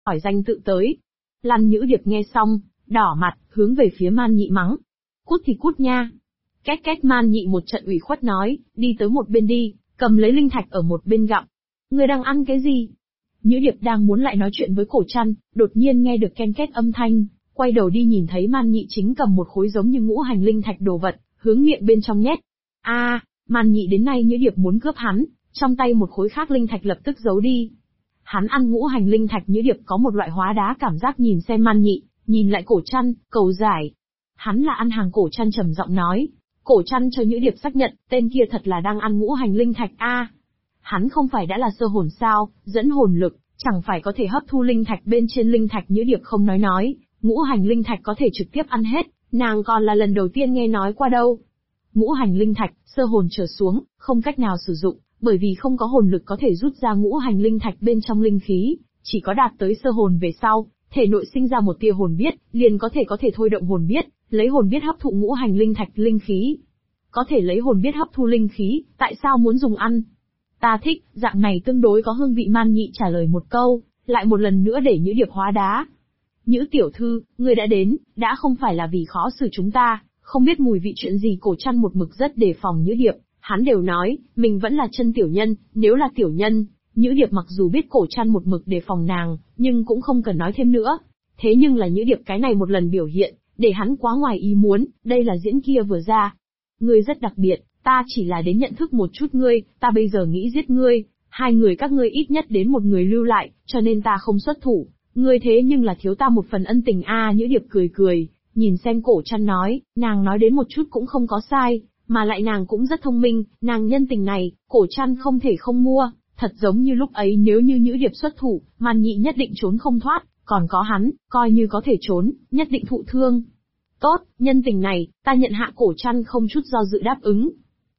hỏi danh tự tới. Lan Nhữ Điệp nghe xong, đỏ mặt, hướng về phía Man Nhị mắng. Cút thì cút nha. Két két Man Nhị một trận ủy khuất nói, đi tới một bên đi, cầm lấy linh thạch ở một bên gặm. Ngươi đang ăn cái gì? Nhữ Điệp đang muốn lại nói chuyện với Cổ Trăn, đột nhiên nghe được ken két âm thanh, quay đầu đi nhìn thấy Man Nhị chính cầm một khối giống như ngũ hành linh thạch đồ vật, hướng miệng bên trong nhét. Man Nhị đến nay Nhữ Điệp muốn cướp hắn, trong tay một khối khác linh thạch lập tức giấu đi. Hắn ăn ngũ hành linh thạch Nhữ Điệp có một loại hóa đá cảm giác nhìn xem Man Nhị, nhìn lại Cổ Trăn, cầu giải. Hắn là ăn hàng. Cổ Trăn trầm giọng nói. Cổ Trăn cho Nhữ Điệp xác nhận, tên kia thật là đang ăn ngũ hành linh thạch Hắn không phải đã là sơ hồn sao, dẫn hồn lực, chẳng phải có thể hấp thu linh thạch bên trên linh thạch. Nhữ Điệp không nói, ngũ hành linh thạch có thể trực tiếp ăn hết, nàng còn là lần đầu tiên nghe nói qua đâu. Ngũ hành linh thạch, sơ hồn trở xuống, không cách nào sử dụng, bởi vì không có hồn lực có thể rút ra ngũ hành linh thạch bên trong linh khí, chỉ có đạt tới sơ hồn về sau, thể nội sinh ra một tia hồn biết, liền có thể thôi động hồn biết, lấy hồn biết hấp thụ ngũ hành linh thạch linh khí. Có thể lấy hồn biết hấp thu linh khí, tại sao muốn dùng ăn? Ta thích, dạng này tương đối có hương vị. Man Nhị trả lời một câu, lại một lần nữa để Nhữ Điệp hóa đá. Nhữ tiểu thư, ngươi đã đến, đã không phải là vì khó xử chúng ta, không biết mùi vị chuyện gì. Cổ Trăn một mực rất đề phòng Nhữ Điệp, hắn đều nói, mình vẫn là chân tiểu nhân, nếu là tiểu nhân, Nhữ Điệp mặc dù biết Cổ Trăn một mực đề phòng nàng, nhưng cũng không cần nói thêm nữa. Thế nhưng là Nhữ Điệp cái này một lần biểu hiện, để hắn quá ngoài ý muốn, đây là diễn kia vừa ra. Ngươi rất đặc biệt, ta chỉ là đến nhận thức một chút ngươi, ta bây giờ nghĩ giết ngươi, hai người các ngươi ít nhất đến một người lưu lại, cho nên ta không xuất thủ. Ngươi thế nhưng là thiếu ta một phần ân tình Nhữ Điệp cười, nhìn xem Cổ Trăn nói, nàng nói đến một chút cũng không có sai, mà lại nàng cũng rất thông minh, nàng nhân tình này, Cổ Trăn không thể không mua, thật giống như lúc ấy nếu như Nhữ Điệp xuất thủ, Man Nhị nhất định trốn không thoát, còn có hắn, coi như có thể trốn, nhất định thụ thương. Tốt, nhân tình này, ta nhận hạ. Cổ Trăn không chút do dự đáp ứng.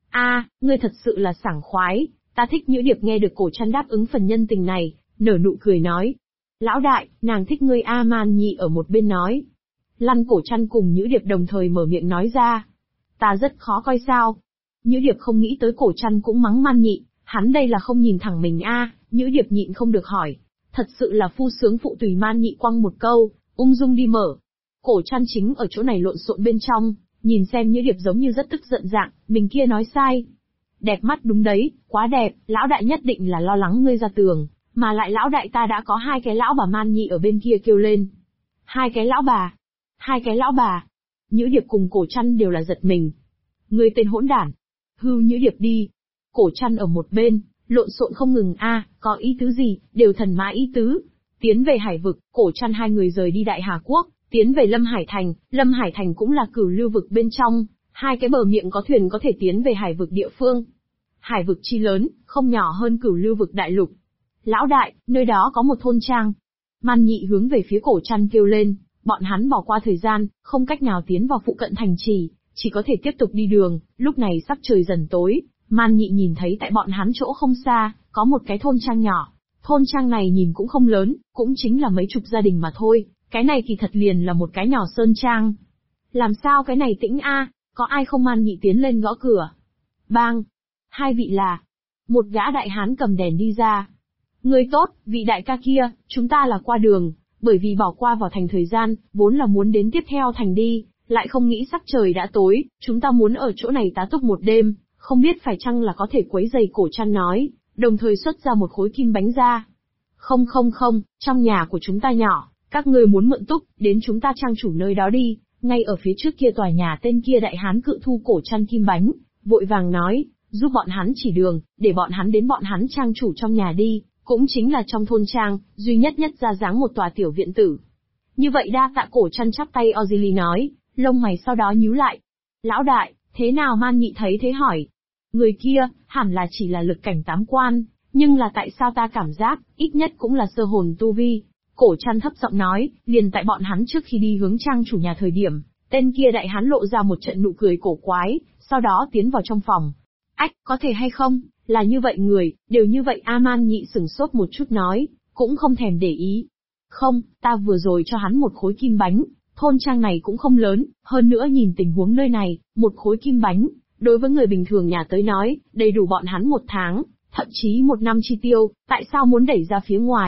Ngươi thật sự là sảng khoái, ta thích. Nhữ Điệp nghe được Cổ Trăn đáp ứng phần nhân tình này, nở nụ cười nói. Lão đại, nàng thích ngươi Man Nhị ở một bên nói. Lăn. Cổ Trăn cùng Nhữ Điệp đồng thời mở miệng nói ra. Ta rất khó coi sao? Nhữ Điệp không nghĩ tới Cổ Trăn cũng mắng Man Nhị, hắn đây là không nhìn thẳng mình Nhữ Điệp nhịn không được hỏi. Thật sự là phu sướng phụ tùy. Man Nhị quăng một câu, ung dung đi mở. Cổ Trăn chính ở chỗ này lộn xộn bên trong, nhìn xem Nhữ Điệp giống như rất tức giận dạng, mình kia nói sai. Đẹp mắt đúng đấy, quá đẹp, lão đại nhất định là lo lắng ngươi ra tường, mà lại lão đại ta đã có hai cái lão bà. Man Nhị ở bên kia kêu lên. Hai cái lão bà? Hai cái lão bà? Nhữ Điệp cùng Cổ Trăn đều là giật mình. Ngươi tên hỗn đản. Hưu Nhữ Điệp đi. Cổ Trăn ở một bên, lộn xộn không ngừng có ý tứ gì, đều thần mã ý tứ. Tiến về Hải vực, Cổ Trăn hai người rời đi Đại Hà Quốc. Tiến về Lâm Hải Thành cũng là cửu lưu vực bên trong, hai cái bờ miệng có thuyền có thể tiến về hải vực địa phương. Hải vực chi lớn, không nhỏ hơn cửu lưu vực đại lục. Lão đại, nơi đó có một thôn trang. Man Nhị hướng về phía Cổ Trăn kêu lên, bọn hắn bỏ qua thời gian, không cách nào tiến vào phụ cận thành trì, chỉ có thể tiếp tục đi đường. Lúc này sắc trời dần tối, Man Nhị nhìn thấy tại bọn hắn chỗ không xa, có một cái thôn trang nhỏ. Thôn trang này nhìn cũng không lớn, cũng chính là mấy chục gia đình mà thôi. Cái này thì thật liền là một cái nhỏ sơn trang. Làm sao cái này tĩnh có ai không? Man Nhị tiến lên gõ cửa. Bang! Hai vị là? Một gã đại hán cầm đèn đi ra. Người tốt, vị đại ca kia, chúng ta là qua đường, bởi vì bỏ qua vào thành thời gian, vốn là muốn đến tiếp theo thành đi, lại không nghĩ sắc trời đã tối, chúng ta muốn ở chỗ này tá túc một đêm, không biết phải chăng là có thể quấy rầy. Cổ Trăn nói, đồng thời xuất ra một khối kim bánh ra. Không, trong nhà của chúng ta nhỏ. Các ngươi muốn mượn túc, đến chúng ta trang chủ nơi đó đi, ngay ở phía trước kia tòa nhà. Tên kia đại hán cự thu Cổ Trăn kim bánh, vội vàng nói, giúp bọn hắn chỉ đường, để bọn hắn đến bọn hắn trang chủ trong nhà đi, cũng chính là trong thôn trang, duy nhất ra dáng một tòa tiểu viện tử. Như vậy đa tạ. Cổ Trăn chắp tay Ozili nói, lông mày sau đó nhíu lại. Lão đại, thế nào? Man Nhị thấy thế hỏi. Người kia, hẳn là chỉ là lực cảnh 8 quan, nhưng là tại sao ta cảm giác, ít nhất cũng là sơ hồn tu vi. Cổ Trăn thấp giọng nói, liền tại bọn hắn trước khi đi hướng trang chủ nhà thời điểm, tên kia đại hán lộ ra một trận nụ cười cổ quái, sau đó tiến vào trong phòng. Ách, có thể hay không, là như vậy người, đều như vậy Man Nhị sửng sốt một chút nói, cũng không thèm để ý. Không, ta vừa rồi cho hắn một khối kim bánh, thôn trang này cũng không lớn, hơn nữa nhìn tình huống nơi này, một khối kim bánh, đối với người bình thường nhà tới nói, đầy đủ bọn hắn một tháng, thậm chí một năm chi tiêu, tại sao muốn đẩy ra phía ngoài?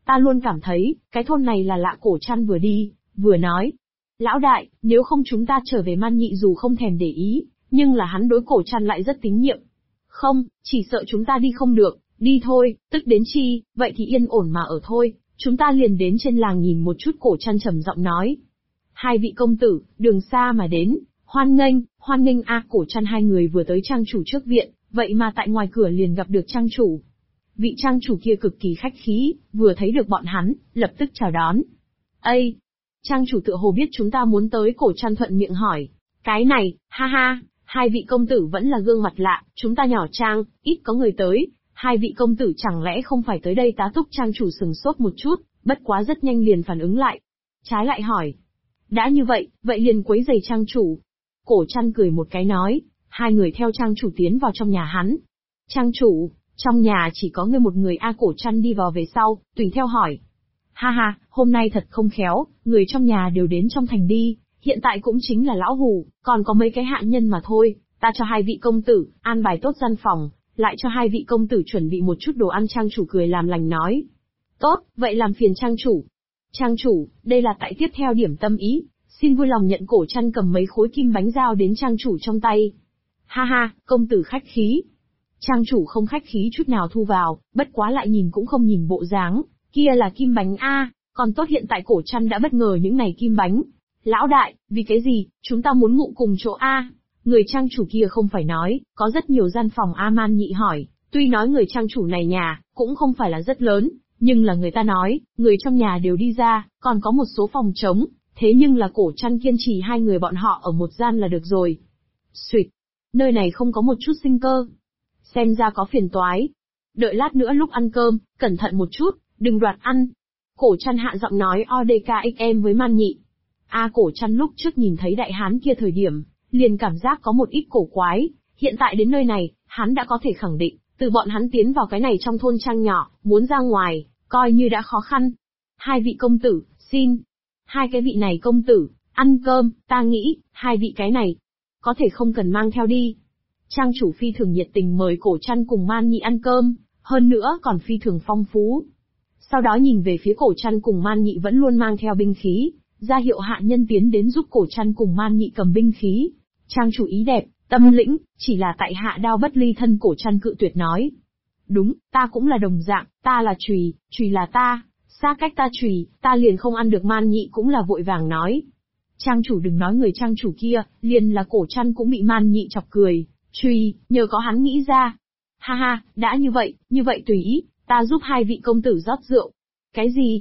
Ta luôn cảm thấy, cái thôn này là lạ. Cổ Trăn vừa đi, vừa nói. Lão đại, nếu không chúng ta trở về. Man Nhị dù không thèm để ý, nhưng là hắn đối Cổ Trăn lại rất tín nhiệm. Không, chỉ sợ chúng ta đi không được, đi thôi, tức đến chi, vậy thì yên ổn mà ở thôi, chúng ta liền đến trên làng nhìn một chút. Cổ Trăn trầm giọng nói. Hai vị công tử, đường xa mà đến, hoan nghênh a. Cổ Trăn hai người vừa tới trang chủ trước viện, vậy mà tại ngoài cửa liền gặp được trang chủ. Vị trang chủ kia cực kỳ khách khí, vừa thấy được bọn hắn, lập tức chào đón. Ây! Trang chủ tựa hồ biết chúng ta muốn tới. Cổ Trăn thuận miệng hỏi. Cái này, ha ha, hai vị công tử vẫn là gương mặt lạ, chúng ta nhỏ trang, ít có người tới. Hai vị công tử chẳng lẽ không phải tới đây tá túc? Trang chủ sừng sốt một chút, bất quá rất nhanh liền phản ứng lại. Trái lại hỏi. Đã như vậy, vậy liền quấy rầy trang chủ. Cổ Trăn cười một cái nói, hai người theo trang chủ tiến vào trong nhà hắn. Trang chủ, trong nhà chỉ có ngươi một người a. Cổ Trăn đi vào về sau, tùy theo hỏi. Ha ha, hôm nay thật không khéo, người trong nhà đều đến trong thành đi, hiện tại cũng chính là lão hù, còn có mấy cái hạ nhân mà thôi, ta cho hai vị công tử, an bài tốt gian phòng, lại cho hai vị công tử chuẩn bị một chút đồ ăn. Trang chủ cười làm lành nói. Tốt, vậy làm phiền trang chủ. Trang chủ, đây là tại tiếp theo điểm tâm ý, xin vui lòng nhận. Cổ Trăn cầm mấy khối kim bánh giao đến trang chủ trong tay. Ha ha, công tử khách khí. Trang chủ không khách khí chút nào thu vào, bất quá lại nhìn cũng không nhìn bộ dáng, kia là kim bánh a, còn tốt hiện tại Cổ Trăn đã bất ngờ những này kim bánh. Lão đại, vì cái gì, chúng ta muốn ngủ cùng chỗ a? Người trang chủ kia không phải nói, có rất nhiều gian phòng a. Man Nhị hỏi, tuy nói người trang chủ này nhà, cũng không phải là rất lớn, nhưng là người ta nói, người trong nhà đều đi ra, còn có một số phòng trống, thế nhưng là Cổ Trăn kiên trì hai người bọn họ ở một gian là được rồi. Xuyệt, nơi này không có một chút sinh cơ. Xem ra có phiền toái. Đợi lát nữa lúc ăn cơm, cẩn thận một chút, đừng đoạt ăn. Cổ Trăn hạ giọng nói ODKXM với Man Nhị. Cổ Trăn lúc trước nhìn thấy đại hán kia thời điểm, liền cảm giác có một ít cổ quái, hiện tại đến nơi này, hắn đã có thể khẳng định, từ bọn hắn tiến vào cái này trong thôn trang nhỏ, muốn ra ngoài, coi như đã khó khăn. Hai vị công tử, xin. Hai cái vị này công tử, ăn cơm, ta nghĩ, hai vị cái này, có thể không cần mang theo đi. Trang chủ phi thường nhiệt tình mời Cổ Trăn cùng Man Nhị ăn cơm, hơn nữa còn phi thường phong phú. Sau đó nhìn về phía Cổ Trăn cùng Man Nhị vẫn luôn mang theo binh khí, ra hiệu hạ nhân tiến đến giúp Cổ Trăn cùng Man Nhị cầm binh khí. Trang chủ ý đẹp, tâm lĩnh, chỉ là tại hạ đao bất ly thân. Cổ Trăn cự tuyệt nói. Đúng, ta cũng là đồng dạng, ta là chùy, chùy là ta, xa cách ta chùy, ta liền không ăn được. Man Nhị cũng là vội vàng nói. Trang chủ đừng nói người trang chủ kia, liền là Cổ Trăn cũng bị Man Nhị chọc cười. Chùy, nhờ có hắn nghĩ ra. Ha ha, đã như vậy tùy ý, ta giúp hai vị công tử rót rượu. Cái gì?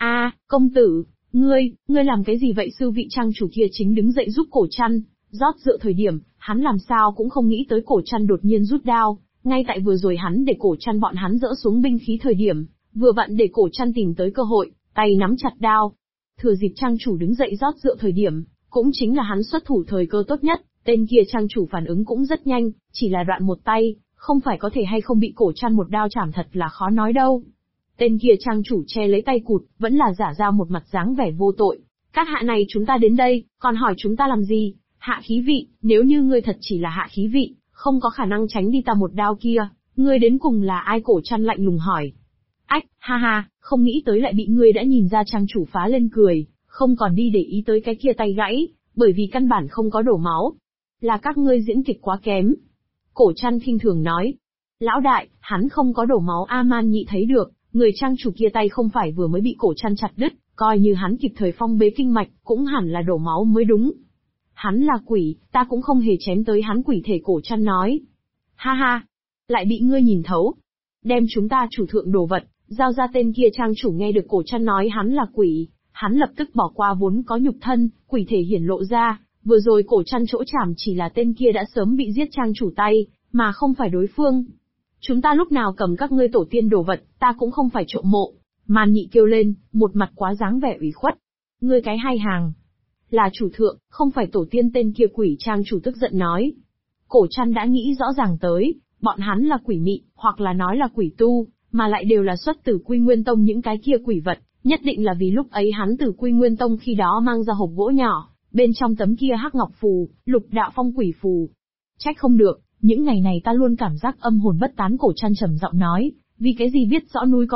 Công tử, ngươi làm cái gì vậy? Sư vị trang chủ kia chính đứng dậy giúp Cổ Trăn rót rượu thời điểm, hắn làm sao cũng không nghĩ tới Cổ Trăn đột nhiên rút đao, ngay tại vừa rồi hắn để Cổ Trăn bọn hắn dỡ xuống binh khí thời điểm, vừa vặn để Cổ Trăn tìm tới cơ hội, tay nắm chặt đao. Thừa dịp trang chủ đứng dậy rót rượu thời điểm, cũng chính là hắn xuất thủ thời cơ tốt nhất, tên kia trang chủ phản ứng cũng rất nhanh, chỉ là đoạn một tay, không phải có thể hay không bị Cổ Trăn một đao chảm thật là khó nói đâu. Tên kia trang chủ che lấy tay cụt, vẫn là giả ra một mặt dáng vẻ vô tội. Các hạ này chúng ta đến đây, còn hỏi chúng ta làm gì? Hạ khí vị, nếu như ngươi thật chỉ là hạ khí vị, không có khả năng tránh đi ta một đao kia, ngươi đến cùng là ai? Cổ Trăn lạnh lùng hỏi. Ách, ha ha, không nghĩ tới lại bị ngươi đã nhìn ra. Trang chủ phá lên cười, không còn đi để ý tới cái kia tay gãy, bởi vì căn bản không có đổ máu. Là các ngươi diễn kịch quá kém. Cổ Trăn khinh thường nói. Lão đại, hắn không có đổ máu. Man Nhị thấy được, người trang chủ kia tay không phải vừa mới bị Cổ Trăn chặt đứt, coi như hắn kịp thời phong bế kinh mạch, cũng hẳn là đổ máu mới đúng. Hắn là quỷ, ta cũng không hề chém tới hắn quỷ thể. Cổ Trăn nói. Ha ha, lại bị ngươi nhìn thấu. Đem chúng ta chủ thượng đồ vật, giao ra. Tên kia trang chủ nghe được Cổ Trăn nói hắn là quỷ, hắn lập tức bỏ qua vốn có nhục thân, quỷ thể hiển lộ ra. Vừa rồi Cổ Trăn chỗ chảm chỉ là tên kia đã sớm bị giết trang chủ tay, mà không phải đối phương. Chúng ta lúc nào cầm các ngươi tổ tiên đồ vật, ta cũng không phải trộm mộ. Man Nhị kêu lên, một mặt quá dáng vẻ ủy khuất. Ngươi cái hai hàng. Là chủ thượng, không phải tổ tiên. Tên kia quỷ trang chủ tức giận nói. Cổ Trăn đã nghĩ rõ ràng tới, bọn hắn là quỷ mị, hoặc là nói là quỷ tu, mà lại đều là xuất từ Quy Nguyên Tông. Những cái kia quỷ vật, nhất định là vì lúc ấy hắn từ Quy Nguyên Tông khi đó mang ra hộp gỗ nhỏ, bên trong tấm kia hắc ngọc phù, lục đạo phong quỷ phù. Trách không được, những ngày này ta luôn cảm giác âm hồn bất tán. Cổ Trăn trầm giọng nói, vì cái gì biết rõ núi có hồ,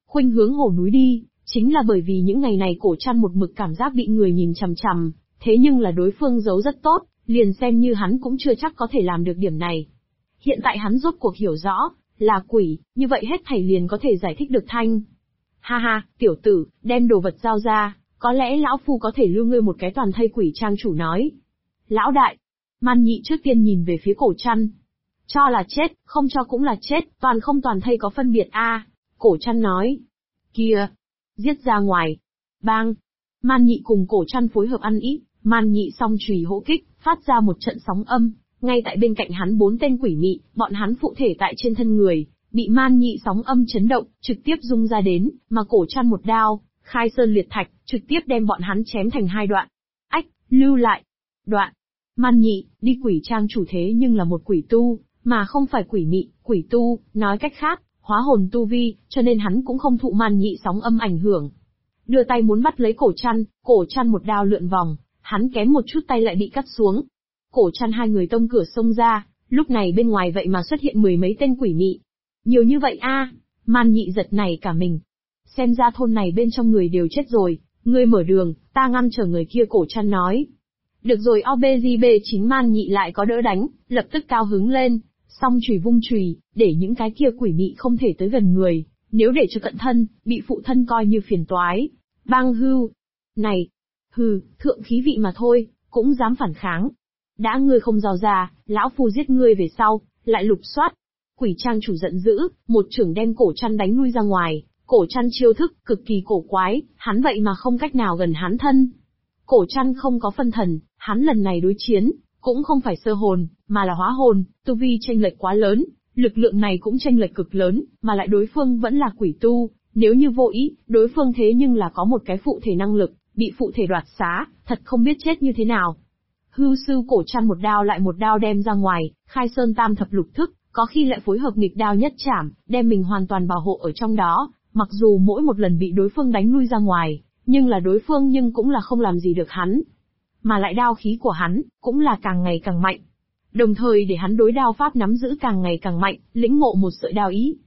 khuynh hướng hổ núi đi, chính là bởi vì những ngày này cổ trăn một mực cảm giác bị người nhìn chằm chằm, thế nhưng là đối phương giấu rất tốt, liền xem như hắn cũng chưa chắc có thể làm được điểm này. Hiện tại hắn rốt cuộc hiểu rõ, là quỷ, như vậy hết thảy liền có thể giải thích được thanh. Ha ha, tiểu tử, đem đồ vật giao ra, có lẽ lão phu có thể lưu ngươi một cái toàn thây. Quỷ trang chủ nói. Lão đại, Man Nhị trước tiên nhìn về phía cổ trăn. Cho là chết, không cho cũng là chết, toàn không toàn thây có phân biệt a. Cổ trăn nói. Kia, giết ra ngoài. Bang. Man Nhị cùng cổ trăn phối hợp ăn ý, Man Nhị song chùy hỗ kích, phát ra một trận sóng âm, ngay tại bên cạnh hắn 4 tên quỷ mị, bọn hắn phụ thể tại trên thân người, bị Man Nhị sóng âm chấn động, trực tiếp rung ra đến, mà cổ trăn một đao, khai sơn liệt thạch, trực tiếp đem bọn hắn chém thành 2 đoạn. Ách, lưu lại. Đoạn. Man Nhị, đi. Quỷ trang chủ thế nhưng là một quỷ tu, mà không phải quỷ mị, quỷ tu, nói cách khác, hóa hồn tu vi, cho nên hắn cũng không thụ Man Nhị sóng âm ảnh hưởng. Đưa tay muốn bắt lấy cổ trăn một đao lượn vòng, hắn kém một chút tay lại bị cắt xuống. Cổ trăn hai người tông cửa xông ra, lúc này bên ngoài vậy mà xuất hiện 10 mấy tên quỷ mị. Nhiều như vậy a. Man Nhị giật này cả mình. Xem ra thôn này bên trong người đều chết rồi, ngươi mở đường, ta ngăn trở người kia. Cổ trăn nói. Được rồi OBGB. Chính Man Nhị lại có đỡ đánh, lập tức cao hứng lên, song chùy vung chùy, để những cái kia quỷ mị không thể tới gần người, nếu để cho cận thân, bị phụ thân coi như phiền toái. Bang hưu. Này. Hừ, thượng khí vị mà thôi, cũng dám phản kháng. Đã ngươi không giao ra, lão phu giết ngươi về sau, lại lục soát. Quỷ trang chủ giận dữ, một chưởng đem cổ trăn đánh lui ra ngoài. Cổ trăn chiêu thức, cực kỳ cổ quái, hắn vậy mà không cách nào gần hắn thân. Cổ trăn không có phân thần, hắn lần này đối chiến, cũng không phải sơ hồn, mà là hóa hồn, tu vi chênh lệch quá lớn, lực lượng này cũng chênh lệch cực lớn, mà lại đối phương vẫn là quỷ tu, nếu như vô ý, đối phương thế nhưng là có một cái phụ thể năng lực, bị phụ thể đoạt xá, thật không biết chết như thế nào. Hưu sư. Cổ trăn một đao lại một đao đem ra ngoài, khai sơn tam thập lục thức, có khi lại phối hợp nghịch đao nhất chảm, đem mình hoàn toàn bảo hộ ở trong đó, mặc dù mỗi một lần bị đối phương đánh lui ra ngoài, nhưng là đối phương cũng là không làm gì được hắn. Mà lại đao khí của hắn, cũng là càng ngày càng mạnh. Đồng thời để hắn đối đao pháp nắm giữ càng ngày càng mạnh, lĩnh ngộ một sợi đao ý.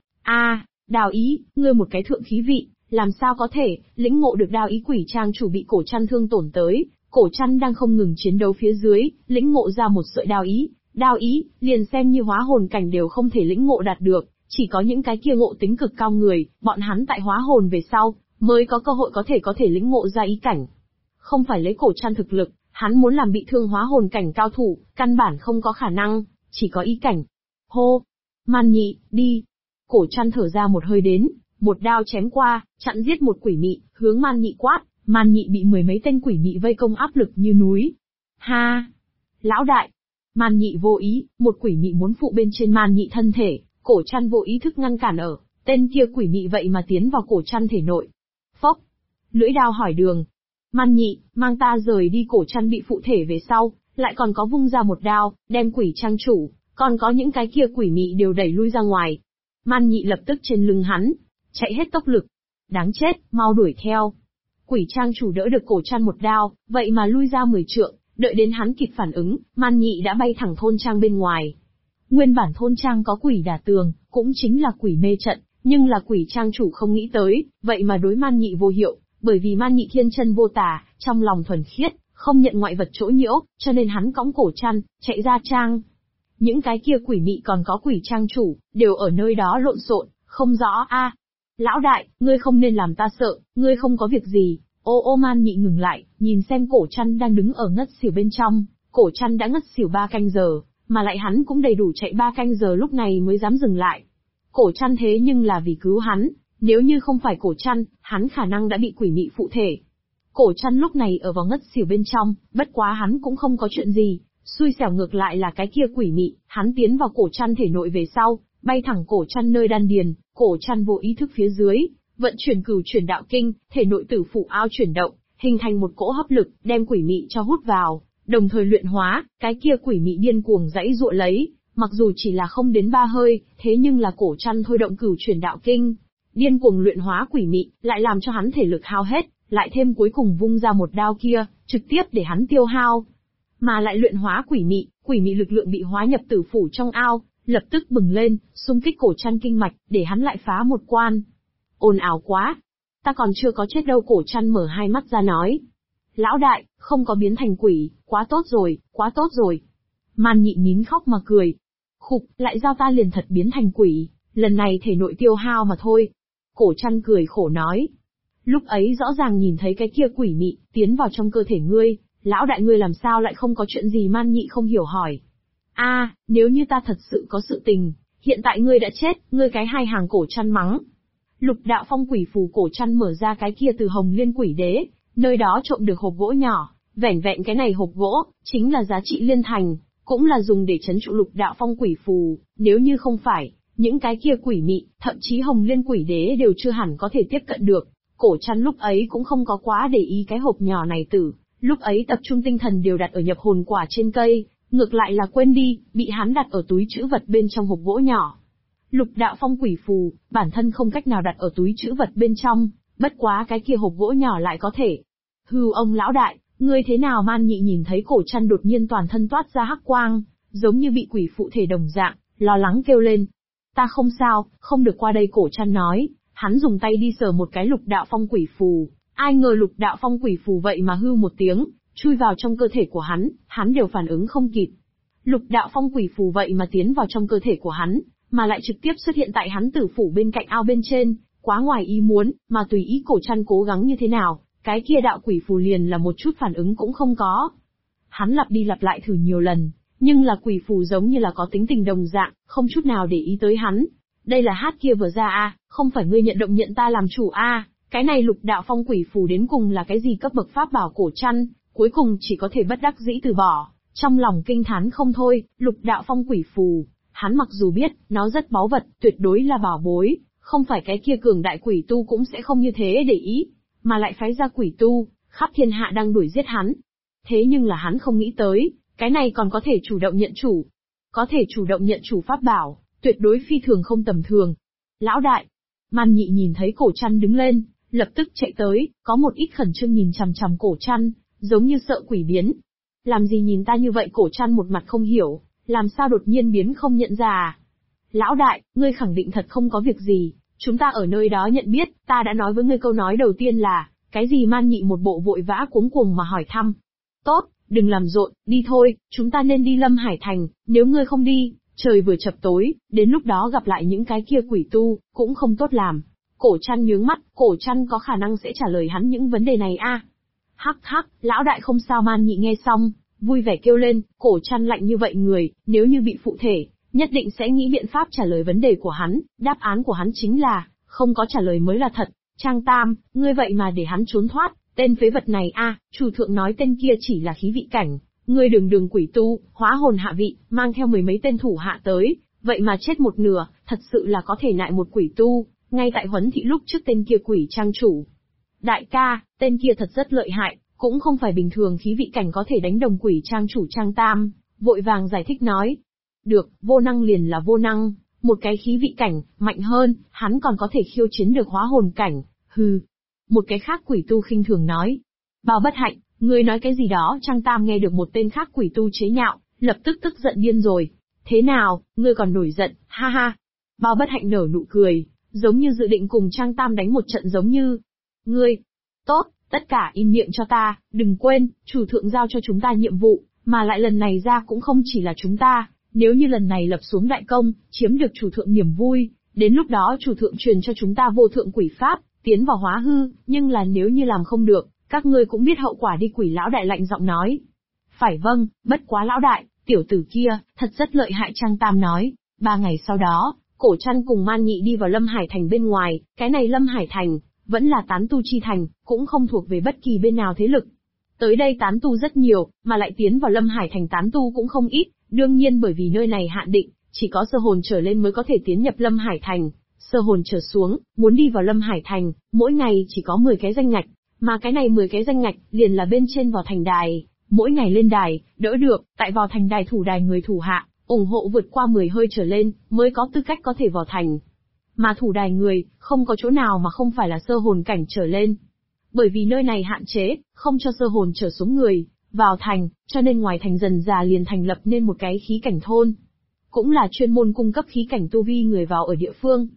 Đao ý, ngươi một cái thượng khí vị, làm sao có thể, lĩnh ngộ được đao ý. Quỷ trang chủ bị cổ trăn thương tổn tới, cổ trăn đang không ngừng chiến đấu phía dưới, lĩnh ngộ ra một sợi đao ý, liền xem như hóa hồn cảnh đều không thể lĩnh ngộ đạt được, chỉ có những cái kia ngộ tính cực cao người, bọn hắn tại hóa hồn về sau, mới có cơ hội có thể lĩnh ngộ ra ý cảnh. Không phải lấy cổ trăn thực lực, hắn muốn làm bị thương hóa hồn cảnh cao thủ, căn bản không có khả năng, chỉ có ý cảnh. Hô! Man Nhị, đi! Cổ trăn thở ra một hơi đến, một đao chém qua, chặn giết một quỷ mị, hướng Man Nhị quát. Man Nhị bị 10 mấy tên quỷ mị vây công áp lực như núi. Ha! Lão đại! Man Nhị vô ý, một quỷ mị muốn phụ bên trên Man Nhị thân thể, cổ trăn vô ý thức ngăn cản ở, tên kia quỷ mị vậy mà tiến vào cổ trăn thể nội. Phốc! Lưỡi đao hỏi đường. Man Nhị, mang ta rời đi. Cổ trăn bị phụ thể về sau, lại còn có vung ra một đao, đem quỷ trang chủ, còn có những cái kia quỷ mị đều đẩy lui ra ngoài. Man Nhị lập tức trên lưng hắn, chạy hết tốc lực. Đáng chết, mau đuổi theo. Quỷ trang chủ đỡ được cổ trăn một đao, vậy mà lui ra 10 trượng, đợi đến hắn kịp phản ứng, Man Nhị đã bay thẳng thôn trang bên ngoài. Nguyên bản thôn trang có quỷ đả tường, cũng chính là quỷ mê trận, nhưng là quỷ trang chủ không nghĩ tới, vậy mà đối Man Nhị vô hiệu, bởi vì Man Nhị thiên chân vô tà, trong lòng thuần khiết, không nhận ngoại vật chỗ nhiễu, cho nên hắn cõng cổ trăn, chạy ra trang. Những cái kia quỷ mị còn có quỷ trang chủ, đều ở nơi đó lộn xộn, không rõ Lão đại, ngươi không nên làm ta sợ, ngươi không có việc gì. Ô Man Nhị ngừng lại, nhìn xem cổ trăn đang đứng ở ngất xỉu bên trong, cổ trăn đã ngất xỉu 3 canh giờ, mà lại hắn cũng đầy đủ chạy 3 canh giờ lúc này mới dám dừng lại. Cổ trăn thế nhưng là vì cứu hắn, nếu như không phải cổ trăn, hắn khả năng đã bị quỷ mị phụ thể. Cổ trăn lúc này ở vào ngất xỉu bên trong, bất quá hắn cũng không có chuyện gì, xui xẻo ngược lại là cái kia quỷ mị, hắn tiến vào cổ trăn thể nội về sau, bay thẳng cổ trăn nơi đan điền, cổ trăn vô ý thức phía dưới, vận chuyển cửu chuyển đạo kinh, thể nội tử phủ ao chuyển động, hình thành một cỗ hấp lực, đem quỷ mị cho hút vào, đồng thời luyện hóa, cái kia quỷ mị điên cuồng giãy giụa lấy, mặc dù chỉ là không đến 3 hơi, thế nhưng là cổ trăn thôi động cửu chuyển đạo kinh, điên cuồng luyện hóa quỷ mị, lại làm cho hắn thể lực hao hết, lại thêm cuối cùng vung ra một đao kia, trực tiếp để hắn tiêu hao. Mà lại luyện hóa quỷ mị lực lượng bị hóa nhập tử phủ trong ao, lập tức bừng lên, xung kích cổ trăn kinh mạch, để hắn lại phá một quan. Ồn ào quá. Ta còn chưa có chết đâu. Cổ Trăn mở hai mắt ra nói. Lão đại, không có biến thành quỷ, quá tốt rồi, quá tốt rồi. Man Nhị nín khóc mà cười. Khục, lại giao ta liền thật biến thành quỷ, lần này thể nội tiêu hao mà thôi. Cổ Trăn cười khổ nói. Lúc ấy rõ ràng nhìn thấy cái kia quỷ mị, tiến vào trong cơ thể ngươi, lão đại ngươi làm sao lại không có chuyện gì? Man Nhị không hiểu hỏi. Nếu như ta thật sự có sự tình, hiện tại ngươi đã chết, ngươi cái hai hàng. Cổ Trăn mắng. Lục đạo phong quỷ phù. Cổ Trăn mở ra cái kia từ Hồng Liên Quỷ Đế, nơi đó trộm được hộp gỗ nhỏ, vẻn vẹn cái này hộp gỗ, chính là giá trị liên thành, cũng là dùng để trấn trụ lục đạo phong quỷ phù, nếu như không phải, những cái kia quỷ mị, thậm chí Hồng Liên Quỷ Đế đều chưa hẳn có thể tiếp cận được. Cổ Trăn lúc ấy cũng không có quá để ý cái hộp nhỏ này lúc ấy tập trung tinh thần đều đặt ở nhập hồn quả trên cây, ngược lại là quên đi, bị hắn đặt ở túi trữ vật bên trong hộp gỗ nhỏ. Lục đạo phong quỷ phù, bản thân không cách nào đặt ở túi trữ vật bên trong, bất quá cái kia hộp gỗ nhỏ lại có thể. Ông lão đại, ngươi thế nào? Man Nhị nhìn thấy Cổ Trăn đột nhiên toàn thân toát ra hắc quang, giống như bị quỷ phụ thể đồng dạng, lo lắng kêu lên. Ta không sao, không được qua đây. Cổ Trăn nói, hắn dùng tay đi sờ một cái lục đạo phong quỷ phù, ai ngờ lục đạo phong quỷ phù vậy mà hư một tiếng, chui vào trong cơ thể của hắn đều phản ứng không kịp. Lục đạo phong quỷ phù vậy mà tiến vào trong cơ thể của hắn, mà lại trực tiếp xuất hiện tại hắn tử phủ bên cạnh ao bên trên, quá ngoài ý muốn, mà tùy ý Cổ Trăn cố gắng như thế nào, cái kia đạo quỷ phù liền là một chút phản ứng cũng không có. Hắn lặp đi lặp lại thử nhiều lần, nhưng là quỷ phù giống như là có tính tình đồng dạng, không chút nào để ý tới hắn. Đây là hát kia vừa ra không phải ngươi nhận động nhận ta làm chủ cái này lục đạo phong quỷ phù đến cùng là cái gì cấp bậc pháp bảo? Cổ Trăn cuối cùng chỉ có thể bất đắc dĩ từ bỏ, trong lòng kinh thán không thôi. Lục đạo phong quỷ phù, hắn mặc dù biết nó rất báu vật, tuyệt đối là bảo bối, không phải cái kia cường đại quỷ tu cũng sẽ không như thế để ý, mà lại phái ra quỷ tu, khắp thiên hạ đang đuổi giết hắn. Thế nhưng là hắn không nghĩ tới, cái này còn có thể chủ động nhận chủ. Có thể chủ động nhận chủ pháp bảo, tuyệt đối phi thường không tầm thường. Lão đại, Man Nhị nhìn thấy Cổ Trăn đứng lên, lập tức chạy tới, có một ít khẩn trương nhìn chằm chằm Cổ Trăn, giống như sợ quỷ biến. Làm gì nhìn ta như vậy? Cổ Trăn một mặt không hiểu, làm sao đột nhiên biến không nhận ra Lão đại, ngươi khẳng định thật không có việc gì, chúng ta ở nơi đó nhận biết, ta đã nói với ngươi câu nói đầu tiên là, cái gì? Man Nhị một bộ vội vã cuống cuồng mà hỏi thăm. Tốt, đừng làm rộn, đi thôi, chúng ta nên đi Lâm Hải Thành, nếu ngươi không đi, trời vừa chập tối, đến lúc đó gặp lại những cái kia quỷ tu, cũng không tốt làm. Cổ Trăn nhướng mắt, Cổ Trăn có khả năng sẽ trả lời hắn những vấn đề này Hắc hắc, lão đại không sao. Man Nhị nghe xong, vui vẻ kêu lên. Cổ Trăn lạnh như vậy người, nếu như bị phụ thể, nhất định sẽ nghĩ biện pháp trả lời vấn đề của hắn, đáp án của hắn chính là, không có trả lời mới là thật. Trang Tam, ngươi vậy mà để hắn trốn thoát, tên phế vật này chủ thượng nói tên kia chỉ là khí vị cảnh, ngươi đường quỷ tu, hóa hồn hạ vị, mang theo mười mấy tên thủ hạ tới, vậy mà chết một nửa, thật sự là có thể nại một quỷ tu, ngay tại huấn thị lúc trước tên kia quỷ trang chủ. Đại ca, tên kia thật rất lợi hại, cũng không phải bình thường khí vị cảnh có thể đánh đồng quỷ trang chủ. Trang Tam vội vàng giải thích nói. Được, vô năng liền là vô năng, một cái khí vị cảnh, mạnh hơn, hắn còn có thể khiêu chiến được hóa hồn cảnh, hừ. Một cái khác quỷ tu khinh thường nói. Bao Bất Hạnh, ngươi nói cái gì đó? Trang Tam nghe được một tên khác quỷ tu chế nhạo, lập tức tức giận điên rồi. Thế nào, ngươi còn nổi giận, ha ha. Bao Bất Hạnh nở nụ cười, giống như dự định cùng Trang Tam đánh một trận giống như. Ngươi, tốt, tất cả im miệng cho ta, đừng quên, chủ thượng giao cho chúng ta nhiệm vụ, mà lại lần này ra cũng không chỉ là chúng ta, nếu như lần này lập xuống đại công, chiếm được chủ thượng niềm vui, đến lúc đó chủ thượng truyền cho chúng ta vô thượng quỷ pháp, tiến vào hóa hư, nhưng là nếu như làm không được, các ngươi cũng biết hậu quả đi. Quỷ lão đại lạnh giọng nói. Phải vâng, bất quá lão đại, tiểu tử kia, thật rất lợi hại. Trang Tam nói. 3 ngày sau đó, Cổ Trăn cùng Man Nhị đi vào Lâm Hải Thành bên ngoài, cái này Lâm Hải Thành, vẫn là tán tu chi thành, cũng không thuộc về bất kỳ bên nào thế lực. Tới đây tán tu rất nhiều, mà lại tiến vào Lâm Hải Thành tán tu cũng không ít, đương nhiên bởi vì nơi này hạn định, chỉ có sơ hồn trở lên mới có thể tiến nhập Lâm Hải Thành. Sơ hồn trở xuống, muốn đi vào Lâm Hải Thành, mỗi ngày chỉ có 10 cái danh ngạch, mà cái này 10 cái danh ngạch, liền là bên trên vào thành đài, mỗi ngày lên đài, đỡ được, tại vào thành đài thủ đài người thủ hạ, ủng hộ vượt qua 10 hơi trở lên, mới có tư cách có thể vào thành. Mà thủ đài người, không có chỗ nào mà không phải là sơ hồn cảnh trở lên. Bởi vì nơi này hạn chế, không cho sơ hồn trở xuống người, vào thành, cho nên ngoài thành dần già liền thành lập nên một cái khí cảnh thôn. Cũng là chuyên môn cung cấp khí cảnh tu vi người vào ở địa phương.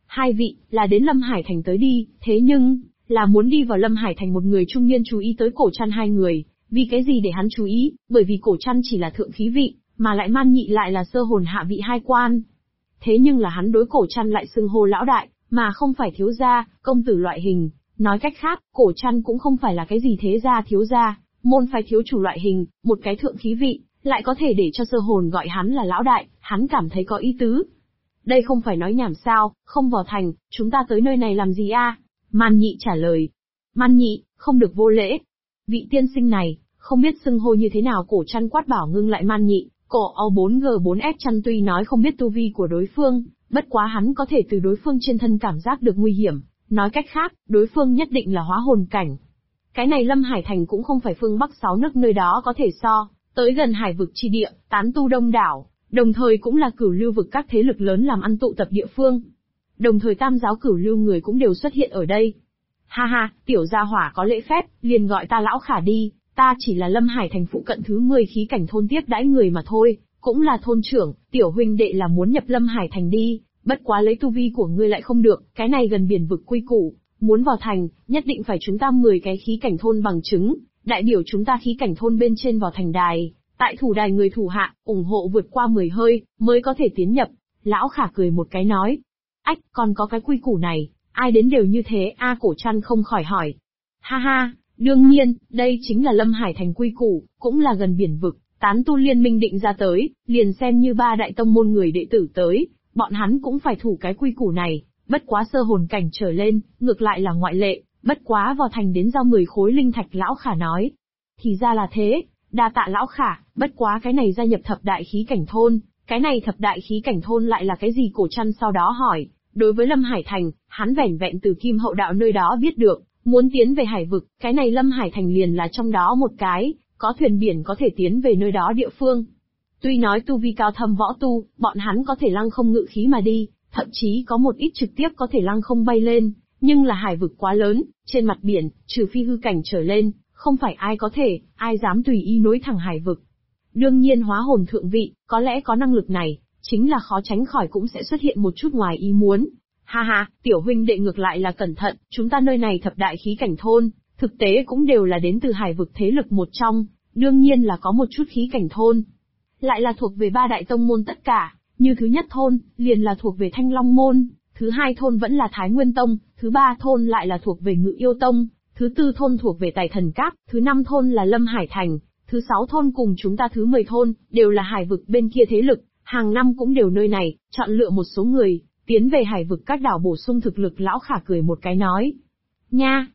Hai vị, là đến Lâm Hải Thành tới đi, thế nhưng, là muốn đi vào Lâm Hải Thành một người trung niên chú ý tới Cổ Trăn hai người, vì cái gì để hắn chú ý, bởi vì Cổ Trăn chỉ là thượng khí vị, mà lại Man Nhị lại là sơ hồn hạ vị hai quan. Thế nhưng là hắn đối Cổ Trăn lại xưng hô lão đại, mà không phải thiếu gia, công tử loại hình. Nói cách khác, Cổ Trăn cũng không phải là cái gì thế gia thiếu gia, môn phái thiếu chủ loại hình, một cái thượng khí vị, lại có thể để cho sơ hồn gọi hắn là lão đại, hắn cảm thấy có ý tứ. Đây không phải nói nhảm sao, không vào thành, chúng ta tới nơi này làm gì a? Man Nhị trả lời. Man Nhị, không được vô lễ. Vị tiên sinh này, không biết xưng hô như thế nào. Cổ Trăn quát bảo ngưng lại Man Nhị. Cổ Âu 4G4S Trăn tuy nói không biết tu vi của đối phương, bất quá hắn có thể từ đối phương trên thân cảm giác được nguy hiểm. Nói cách khác, đối phương nhất định là hóa hồn cảnh. Cái này Lâm Hải Thành cũng không phải phương Bắc 6 nước nơi đó có thể so, tới gần hải vực chi địa, tán tu đông đảo, đồng thời cũng là cửu lưu vực các thế lực lớn làm ăn tụ tập địa phương. Đồng thời tam giáo cửu lưu người cũng đều xuất hiện ở đây. Ha ha, tiểu gia hỏa có lễ phép, liền gọi ta lão khả đi, ta chỉ là Lâm Hải Thành phụ cận thứ 10 khí cảnh thôn tiếp đãi người mà thôi, cũng là thôn trưởng, tiểu huynh đệ là muốn nhập Lâm Hải Thành đi, bất quá lấy tu vi của ngươi lại không được, cái này gần biển vực quy củ, muốn vào thành, nhất định phải chúng ta 10 cái khí cảnh thôn bằng chứng, đại biểu chúng ta khí cảnh thôn bên trên vào thành đài, tại thủ đài người thủ hạ, ủng hộ vượt qua 10 hơi, mới có thể tiến nhập. Lão khả cười một cái nói. Ách, còn có cái quy củ này, ai đến đều như thế a? Cổ Trăn không khỏi hỏi. Ha ha, đương nhiên, đây chính là Lâm Hải Thành quy củ, cũng là gần biển vực, tán tu liên minh định ra tới, liền xem như ba đại tông môn người đệ tử tới, bọn hắn cũng phải thủ cái quy củ này, bất quá sơ hồn cảnh trở lên, ngược lại là ngoại lệ, bất quá vào thành đến giao 10 khối linh thạch. Lão khả nói. Thì ra là thế, đa tạ lão khả, bất quá cái này gia nhập thập đại khí cảnh thôn, cái này thập đại khí cảnh thôn lại là cái gì? Cổ Trăn sau đó hỏi. Đối với Lâm Hải Thành, hắn vẻn vẹn từ Kim Hậu Đạo nơi đó biết được, muốn tiến về hải vực, cái này Lâm Hải Thành liền là trong đó một cái, có thuyền biển có thể tiến về nơi đó địa phương. Tuy nói tu vi cao thâm võ tu, bọn hắn có thể lăng không ngự khí mà đi, thậm chí có một ít trực tiếp có thể lăng không bay lên, nhưng là hải vực quá lớn, trên mặt biển, trừ phi hư cảnh trở lên, không phải ai có thể, ai dám tùy ý nối thẳng hải vực. Đương nhiên hóa hồn thượng vị, có lẽ có năng lực này, chính là khó tránh khỏi cũng sẽ xuất hiện một chút ngoài ý muốn. Ha ha, tiểu huynh đệ ngược lại là cẩn thận, chúng ta nơi này thập đại khí cảnh thôn, thực tế cũng đều là đến từ hải vực thế lực một trong, đương nhiên là có một chút khí cảnh thôn. Lại là thuộc về ba đại tông môn tất cả, như thứ nhất thôn, liền là thuộc về Thanh Long Môn, thứ hai thôn vẫn là Thái Nguyên Tông, thứ ba thôn lại là thuộc về Ngự Yêu Tông, thứ tư thôn thuộc về Tài Thần Các, thứ năm thôn là Lâm Hải Thành, thứ sáu thôn cùng chúng ta thứ 10 thôn, đều là hải vực bên kia thế lực, hàng năm cũng đều nơi này, chọn lựa một số người, tiến về hải vực các đảo bổ sung thực lực. Lão khả cười một cái nói. Nha!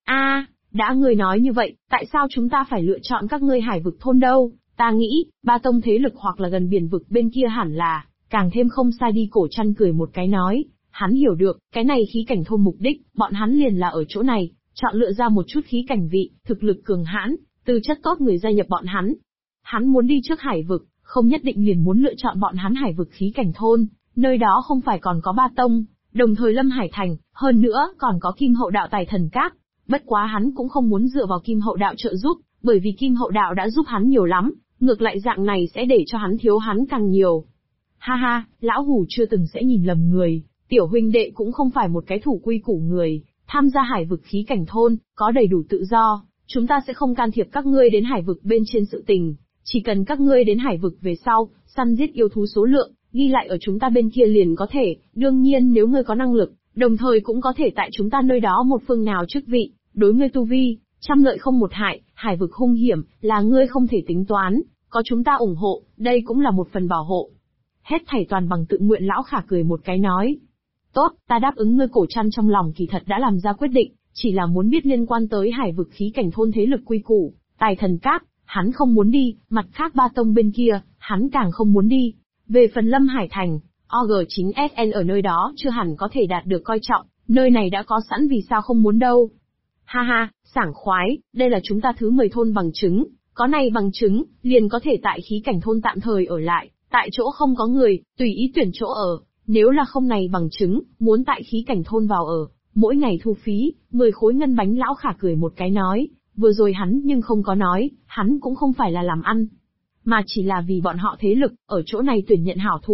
Đã ngươi nói như vậy, tại sao chúng ta phải lựa chọn các ngươi hải vực thôn đâu? Ta nghĩ, ba tông thế lực hoặc là gần biển vực bên kia hẳn là, càng thêm không sai đi. Cổ Trăn cười một cái nói, hắn hiểu được, cái này khí cảnh thôn mục đích, bọn hắn liền là ở chỗ này, chọn lựa ra một chút khí cảnh vị, thực lực cường hãn, tư chất tốt người gia nhập bọn hắn. Hắn muốn đi trước hải vực, không nhất định liền muốn lựa chọn bọn hắn hải vực khí cảnh thôn, nơi đó không phải còn có ba tông, đồng thời Lâm Hải Thành, hơn nữa còn có Kim Hậu Đạo Tài Thần Các. Bất quá hắn cũng không muốn dựa vào Kim Hậu Đạo trợ giúp, bởi vì Kim Hậu Đạo đã giúp hắn nhiều lắm, ngược lại dạng này sẽ để cho hắn thiếu hắn càng nhiều. Ha ha, lão hủ chưa từng sẽ nhìn lầm người, tiểu huynh đệ cũng không phải một cái thủ quy củ người, tham gia hải vực khí cảnh thôn, có đầy đủ tự do, chúng ta sẽ không can thiệp các ngươi đến hải vực bên trên sự tình, chỉ cần các ngươi đến hải vực về sau, săn giết yêu thú số lượng, ghi lại ở chúng ta bên kia liền có thể, đương nhiên nếu ngươi có năng lực, đồng thời cũng có thể tại chúng ta nơi đó một phương nào chức vị, đối ngươi tu vi, trăm lợi không một hại, hải vực hung hiểm, là ngươi không thể tính toán, có chúng ta ủng hộ, đây cũng là một phần bảo hộ. Hết thảy toàn bằng tự nguyện. Lão khả cười một cái nói. Tốt, ta đáp ứng ngươi. Cổ Trăn trong lòng kỳ thật đã làm ra quyết định, chỉ là muốn biết liên quan tới hải vực khí cảnh thôn thế lực quy củ, Tài Thần Các, hắn không muốn đi, mặt khác ba tông bên kia, hắn càng không muốn đi. Về phần Lâm Hải Thành, OG9SN ở nơi đó chưa hẳn có thể đạt được coi trọng, nơi này đã có sẵn vì sao không muốn đâu. Ha ha, sảng khoái, đây là chúng ta thứ 10 thôn bằng chứng, có này bằng chứng, liền có thể tại khí cảnh thôn tạm thời ở lại, tại chỗ không có người, tùy ý tuyển chỗ ở, nếu là không này bằng chứng, muốn tại khí cảnh thôn vào ở, mỗi ngày thu phí, 10 khối ngân bánh. Lão khả cười một cái nói, vừa rồi hắn nhưng không có nói, hắn cũng không phải là làm ăn, mà chỉ là vì bọn họ thế lực, ở chỗ này tuyển nhận hảo thủ,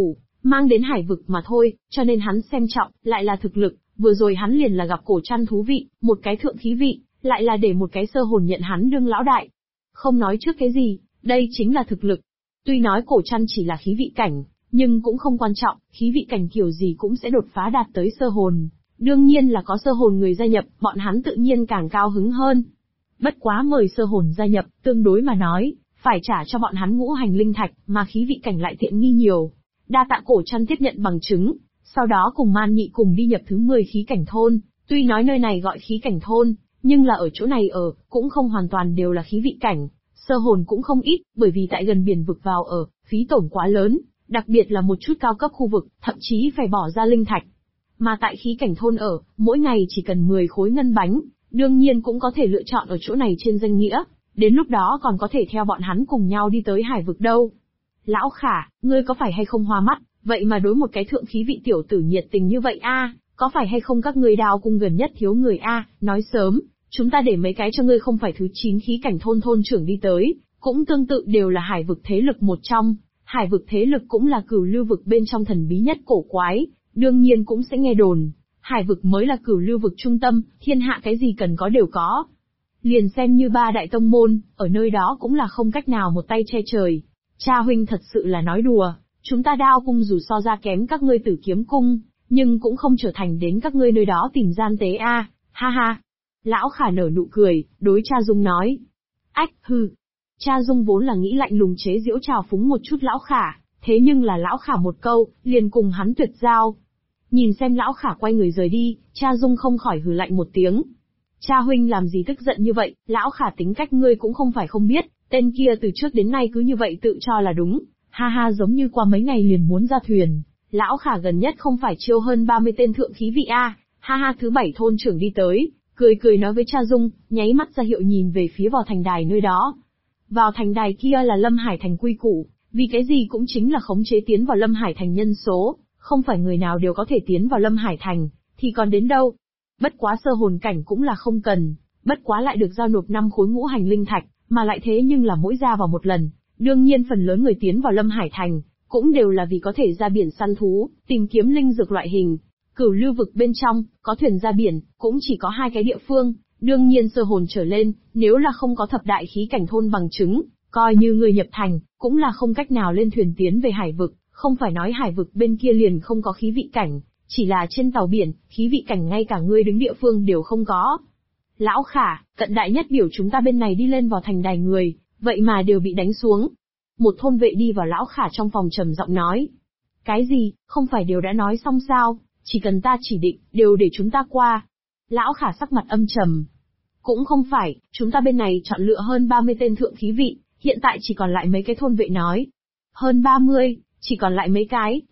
mang đến hải vực mà thôi, cho nên hắn xem trọng, lại là thực lực, vừa rồi hắn liền là gặp cổ trăn thú vị, một cái thượng khí vị, lại là để một cái sơ hồn nhận hắn đương lão đại. Không nói trước cái gì, đây chính là thực lực. Tuy nói cổ trăn chỉ là khí vị cảnh, nhưng cũng không quan trọng, khí vị cảnh kiểu gì cũng sẽ đột phá đạt tới sơ hồn. Đương nhiên là có sơ hồn người gia nhập, bọn hắn tự nhiên càng cao hứng hơn. Bất quá mời sơ hồn gia nhập, tương đối mà nói, phải trả cho bọn hắn ngũ hành linh thạch, mà khí vị cảnh lại tiện nghi nhiều. Đa tạ cổ trăn tiếp nhận bằng chứng, sau đó cùng Man Nhị cùng đi nhập thứ 10 khí cảnh thôn. Tuy nói nơi này gọi khí cảnh thôn, nhưng là ở chỗ này cũng không hoàn toàn đều là khí vị cảnh. Sơ hồn cũng không ít, bởi vì tại gần biển vực vào phí tổn quá lớn, đặc biệt là một chút cao cấp khu vực, thậm chí phải bỏ ra linh thạch. Mà tại khí cảnh thôn mỗi ngày chỉ cần 10 khối ngân bánh, đương nhiên cũng có thể lựa chọn ở chỗ này trên danh nghĩa, đến lúc đó còn có thể theo bọn hắn cùng nhau đi tới hải vực đâu. Lão Khả, ngươi có phải hay không hoa mắt, vậy mà đối một cái thượng khí vị tiểu tử nhiệt tình như vậy a? Có phải hay không các ngươi Đao cung gần nhất thiếu người a? Nói sớm, chúng ta để mấy cái cho ngươi không phải thứ 9 khí cảnh thôn trưởng đi tới, cũng tương tự đều là hải vực thế lực một trong. Hải vực thế lực cũng là cửu lưu vực bên trong thần bí nhất cổ quái, đương nhiên cũng sẽ nghe đồn. Hải vực mới là cửu lưu vực trung tâm, thiên hạ cái gì cần có đều có. Liền xem như 3 đại tông môn, ở nơi đó cũng là không cách nào một tay che trời. Cha huynh thật sự là nói đùa, chúng ta Đao cung dù so ra kém các ngươi Tử Kiếm cung, nhưng cũng không trở thành đến các ngươi nơi đó tìm gian tế a, ha ha. Lão Khả nở nụ cười, đối cha Dung nói. Ách, hừ. Cha Dung vốn là nghĩ lạnh lùng chế giễu trào phúng một chút Lão Khả, thế nhưng là Lão Khả một câu, liền cùng hắn tuyệt giao. Nhìn xem Lão Khả quay người rời đi, cha Dung không khỏi hừ lạnh một tiếng. Cha huynh làm gì tức giận như vậy, Lão Khả tính cách ngươi cũng không phải không biết, tên kia từ trước đến nay cứ như vậy tự cho là đúng, ha ha, giống như qua mấy ngày liền muốn ra thuyền. Lão Khả gần nhất không phải chiêu hơn 30 tên thượng khí vị a, ha ha. Thứ 7 thôn trưởng đi tới, cười nói với cha Dung, nháy mắt ra hiệu nhìn về phía vào thành đài nơi đó. Vào thành đài kia là Lâm Hải thành quy củ, vì cái gì cũng chính là khống chế tiến vào Lâm Hải thành nhân số, không phải người nào đều có thể tiến vào Lâm Hải thành, thì còn đến đâu. Bất quá sơ hồn cảnh cũng là không cần, bất quá lại được giao nộp 5 khối ngũ hành linh thạch, mà lại thế nhưng là mỗi ra vào một lần. Đương nhiên phần lớn người tiến vào Lâm Hải thành, cũng đều là vì có thể ra biển săn thú, tìm kiếm linh dược loại hình. Cửu lưu vực bên trong, có thuyền ra biển, cũng chỉ có 2 cái địa phương, đương nhiên sơ hồn trở lên, nếu là không có thập đại khí cảnh thôn bằng chứng, coi như người nhập thành, cũng là không cách nào lên thuyền tiến về hải vực, không phải nói hải vực bên kia liền không có khí vị cảnh, chỉ là trên tàu biển, khí vị cảnh ngay cả ngươi đứng địa phương đều không có. Lão Khả, cận đại nhất biểu chúng ta bên này đi lên vào thành đài người, vậy mà đều bị đánh xuống. Một thôn vệ đi vào Lão Khả trong phòng trầm giọng nói. Cái gì, không phải đều đã nói xong sao, chỉ cần ta chỉ định, đều để chúng ta qua. Lão Khả sắc mặt âm trầm. Cũng không phải, chúng ta bên này chọn lựa hơn 30 tên thượng khí vị, hiện tại chỉ còn lại mấy cái thôn vệ nói. Hơn 30, chỉ còn lại mấy cái,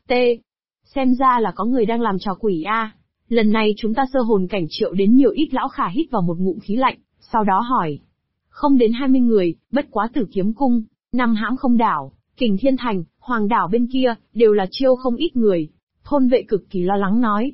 xem ra là có người đang làm trò quỷ a. Lần này chúng ta sơ hồn cảnh triệu đến nhiều ít. Lão Khả hít vào một ngụm khí lạnh, sau đó hỏi. Không đến 20 người, bất quá Tử Kiếm cung, Năm Hãm Không đảo, Kình Thiên thành, Hoàng đảo bên kia, đều là chiêu không ít người. Thôn vệ cực kỳ lo lắng nói.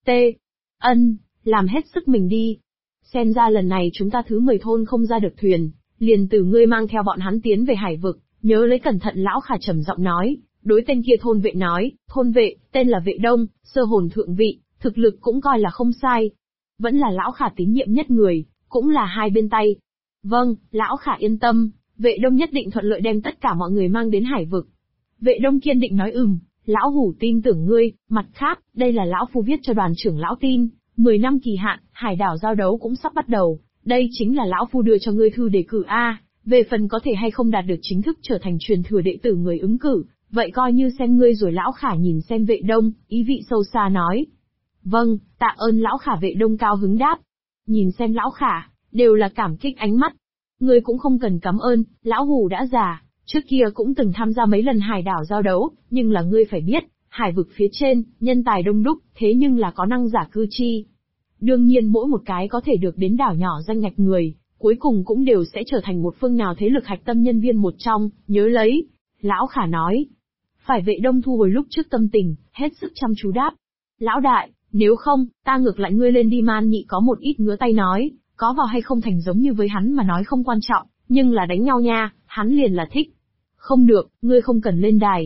Làm hết sức mình đi. Xem ra lần này chúng ta thứ 10 thôn không ra được thuyền, liền từ ngươi mang theo bọn hắn tiến về hải vực, nhớ lấy cẩn thận. Lão Khả trầm giọng nói, đối tên kia thôn vệ nói, thôn vệ, tên là Vệ Đông, sơ hồn thượng vị, thực lực cũng coi là không sai. Vẫn là Lão Khả tín nhiệm nhất người, cũng là hai bên tay. Vâng, Lão Khả yên tâm, Vệ Đông nhất định thuận lợi đem tất cả mọi người mang đến hải vực. Vệ Đông kiên định nói lão hủ tin tưởng ngươi, mặt khác, đây là lão phu viết cho đoàn trưởng lão tin, 10 năm kỳ hạn, hải đảo giao đấu cũng sắp bắt đầu, đây chính là lão phu đưa cho ngươi thư đề cử a, về phần có thể hay không đạt được chính thức trở thành truyền thừa đệ tử người ứng cử, vậy coi như xem ngươi rồi. Lão Khả nhìn xem Vệ Đông, ý vị sâu xa nói. Vâng, tạ ơn Lão Khả. Vệ Đông cao hứng đáp. Nhìn xem Lão Khả, đều là cảm kích ánh mắt. Ngươi cũng không cần cảm ơn, lão hủ đã già, trước kia cũng từng tham gia mấy lần hải đảo giao đấu, nhưng là ngươi phải biết, hải vực phía trên, nhân tài đông đúc, thế nhưng là có năng giả cư chi. Đương nhiên mỗi một cái có thể được đến đảo nhỏ danh ngạch người, cuối cùng cũng đều sẽ trở thành một phương nào thế lực hạch tâm nhân viên một trong, nhớ lấy. Lão Khả nói. Phải. Vệ Đông thu hồi lúc trước tâm tình, hết sức chăm chú đáp. Lão đại, nếu không, ta ngược lại ngươi lên đi. Man Nhị có một ít ngứa tay nói, có vào hay không thành giống như với hắn mà nói không quan trọng, nhưng là đánh nhau nha, hắn liền là thích. Không được, ngươi không cần lên đài.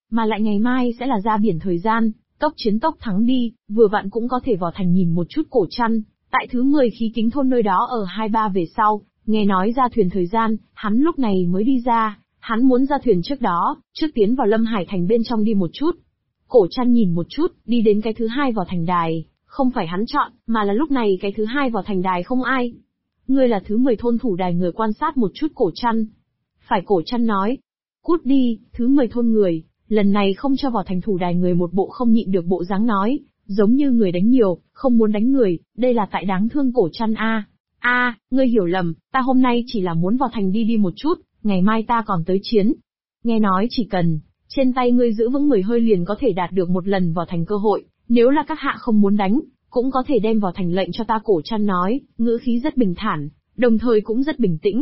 mà lại ngày mai sẽ là ra biển thời gian, tốc chiến tốc thắng đi, vừa vặn cũng có thể vào thành nhìn một chút Cổ Trăn. Tại thứ 10 khí kính thôn nơi đó ở 23 về sau, nghe nói ra thuyền thời gian, hắn lúc này mới đi ra, hắn muốn ra thuyền trước đó, trước tiến vào Lâm Hải thành bên trong đi một chút. Cổ Trăn nhìn một chút, đi đến cái thứ 2 vào thành đài, không phải hắn chọn, mà là lúc này cái thứ 2 vào thành đài không ai. Ngươi là thứ 10 thôn thủ đài người quan sát một chút Cổ Trăn. Phải, Cổ Trăn nói. Cút đi, thứ 10 thôn người, lần này không cho vào thành thủ đài người một bộ không nhịn được bộ dáng nói, giống như người đánh nhiều, không muốn đánh người, đây là tại đáng thương Cổ Trăn a. Ngươi hiểu lầm, ta hôm nay chỉ là muốn vào thành đi đi một chút, ngày mai ta còn tới chiến. Nghe nói chỉ cần, trên tay ngươi giữ vững 10 hơi liền có thể đạt được một lần vào thành cơ hội, nếu là các hạ không muốn đánh, cũng có thể đem vào thành lệnh cho ta. Cổ Trăn nói, ngữ khí rất bình thản, đồng thời cũng rất bình tĩnh.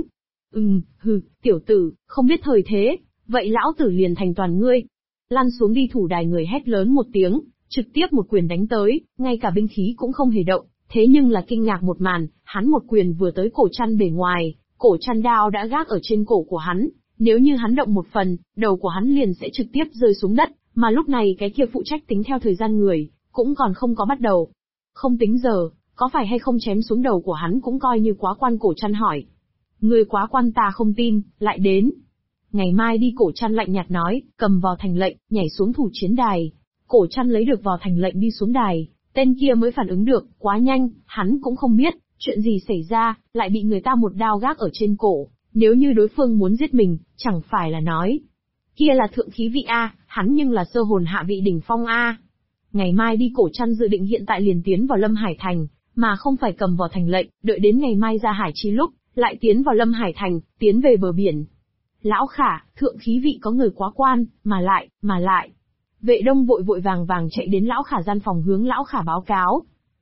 Tiểu tử, không biết thời thế, vậy lão tử liền thành toàn ngươi. Lăn xuống đi. Thủ đài người hét lớn một tiếng, trực tiếp một quyền đánh tới, ngay cả binh khí cũng không hề động, thế nhưng là kinh ngạc một màn, hắn một quyền vừa tới Cổ Trăn bề ngoài, Cổ Trăn đao đã gác ở trên cổ của hắn, nếu như hắn động một phần, đầu của hắn liền sẽ trực tiếp rơi xuống đất, mà lúc này cái kia phụ trách tính theo thời gian người, cũng còn không có bắt đầu. Không tính giờ, có phải hay không chém xuống đầu của hắn cũng coi như quá quan. Cổ Trăn hỏi. Người quá quan ta không tin, lại đến. Ngày mai đi. Cổ Trăn lạnh nhạt nói, cầm vào thành lệnh, nhảy xuống thủ chiến đài. Cổ Trăn lấy được vào thành lệnh đi xuống đài, tên kia mới phản ứng được, quá nhanh, hắn cũng không biết, chuyện gì xảy ra, lại bị người ta một đao gác ở trên cổ, nếu như đối phương muốn giết mình, chẳng phải là nói. Kia là thượng khí vị A, hắn nhưng là sơ hồn hạ vị đỉnh phong A. Ngày mai đi. Cổ Trăn dự định hiện tại liền tiến vào Lâm Hải thành, mà không phải cầm vào thành lệnh, đợi đến ngày mai ra hải chi lúc, lại tiến vào Lâm Hải thành, tiến về bờ biển. Lão Khả, thượng khí vị có người quá quan, mà lại. Vệ Đông vội vội vàng vàng chạy đến Lão Khả gian phòng hướng Lão Khả báo cáo.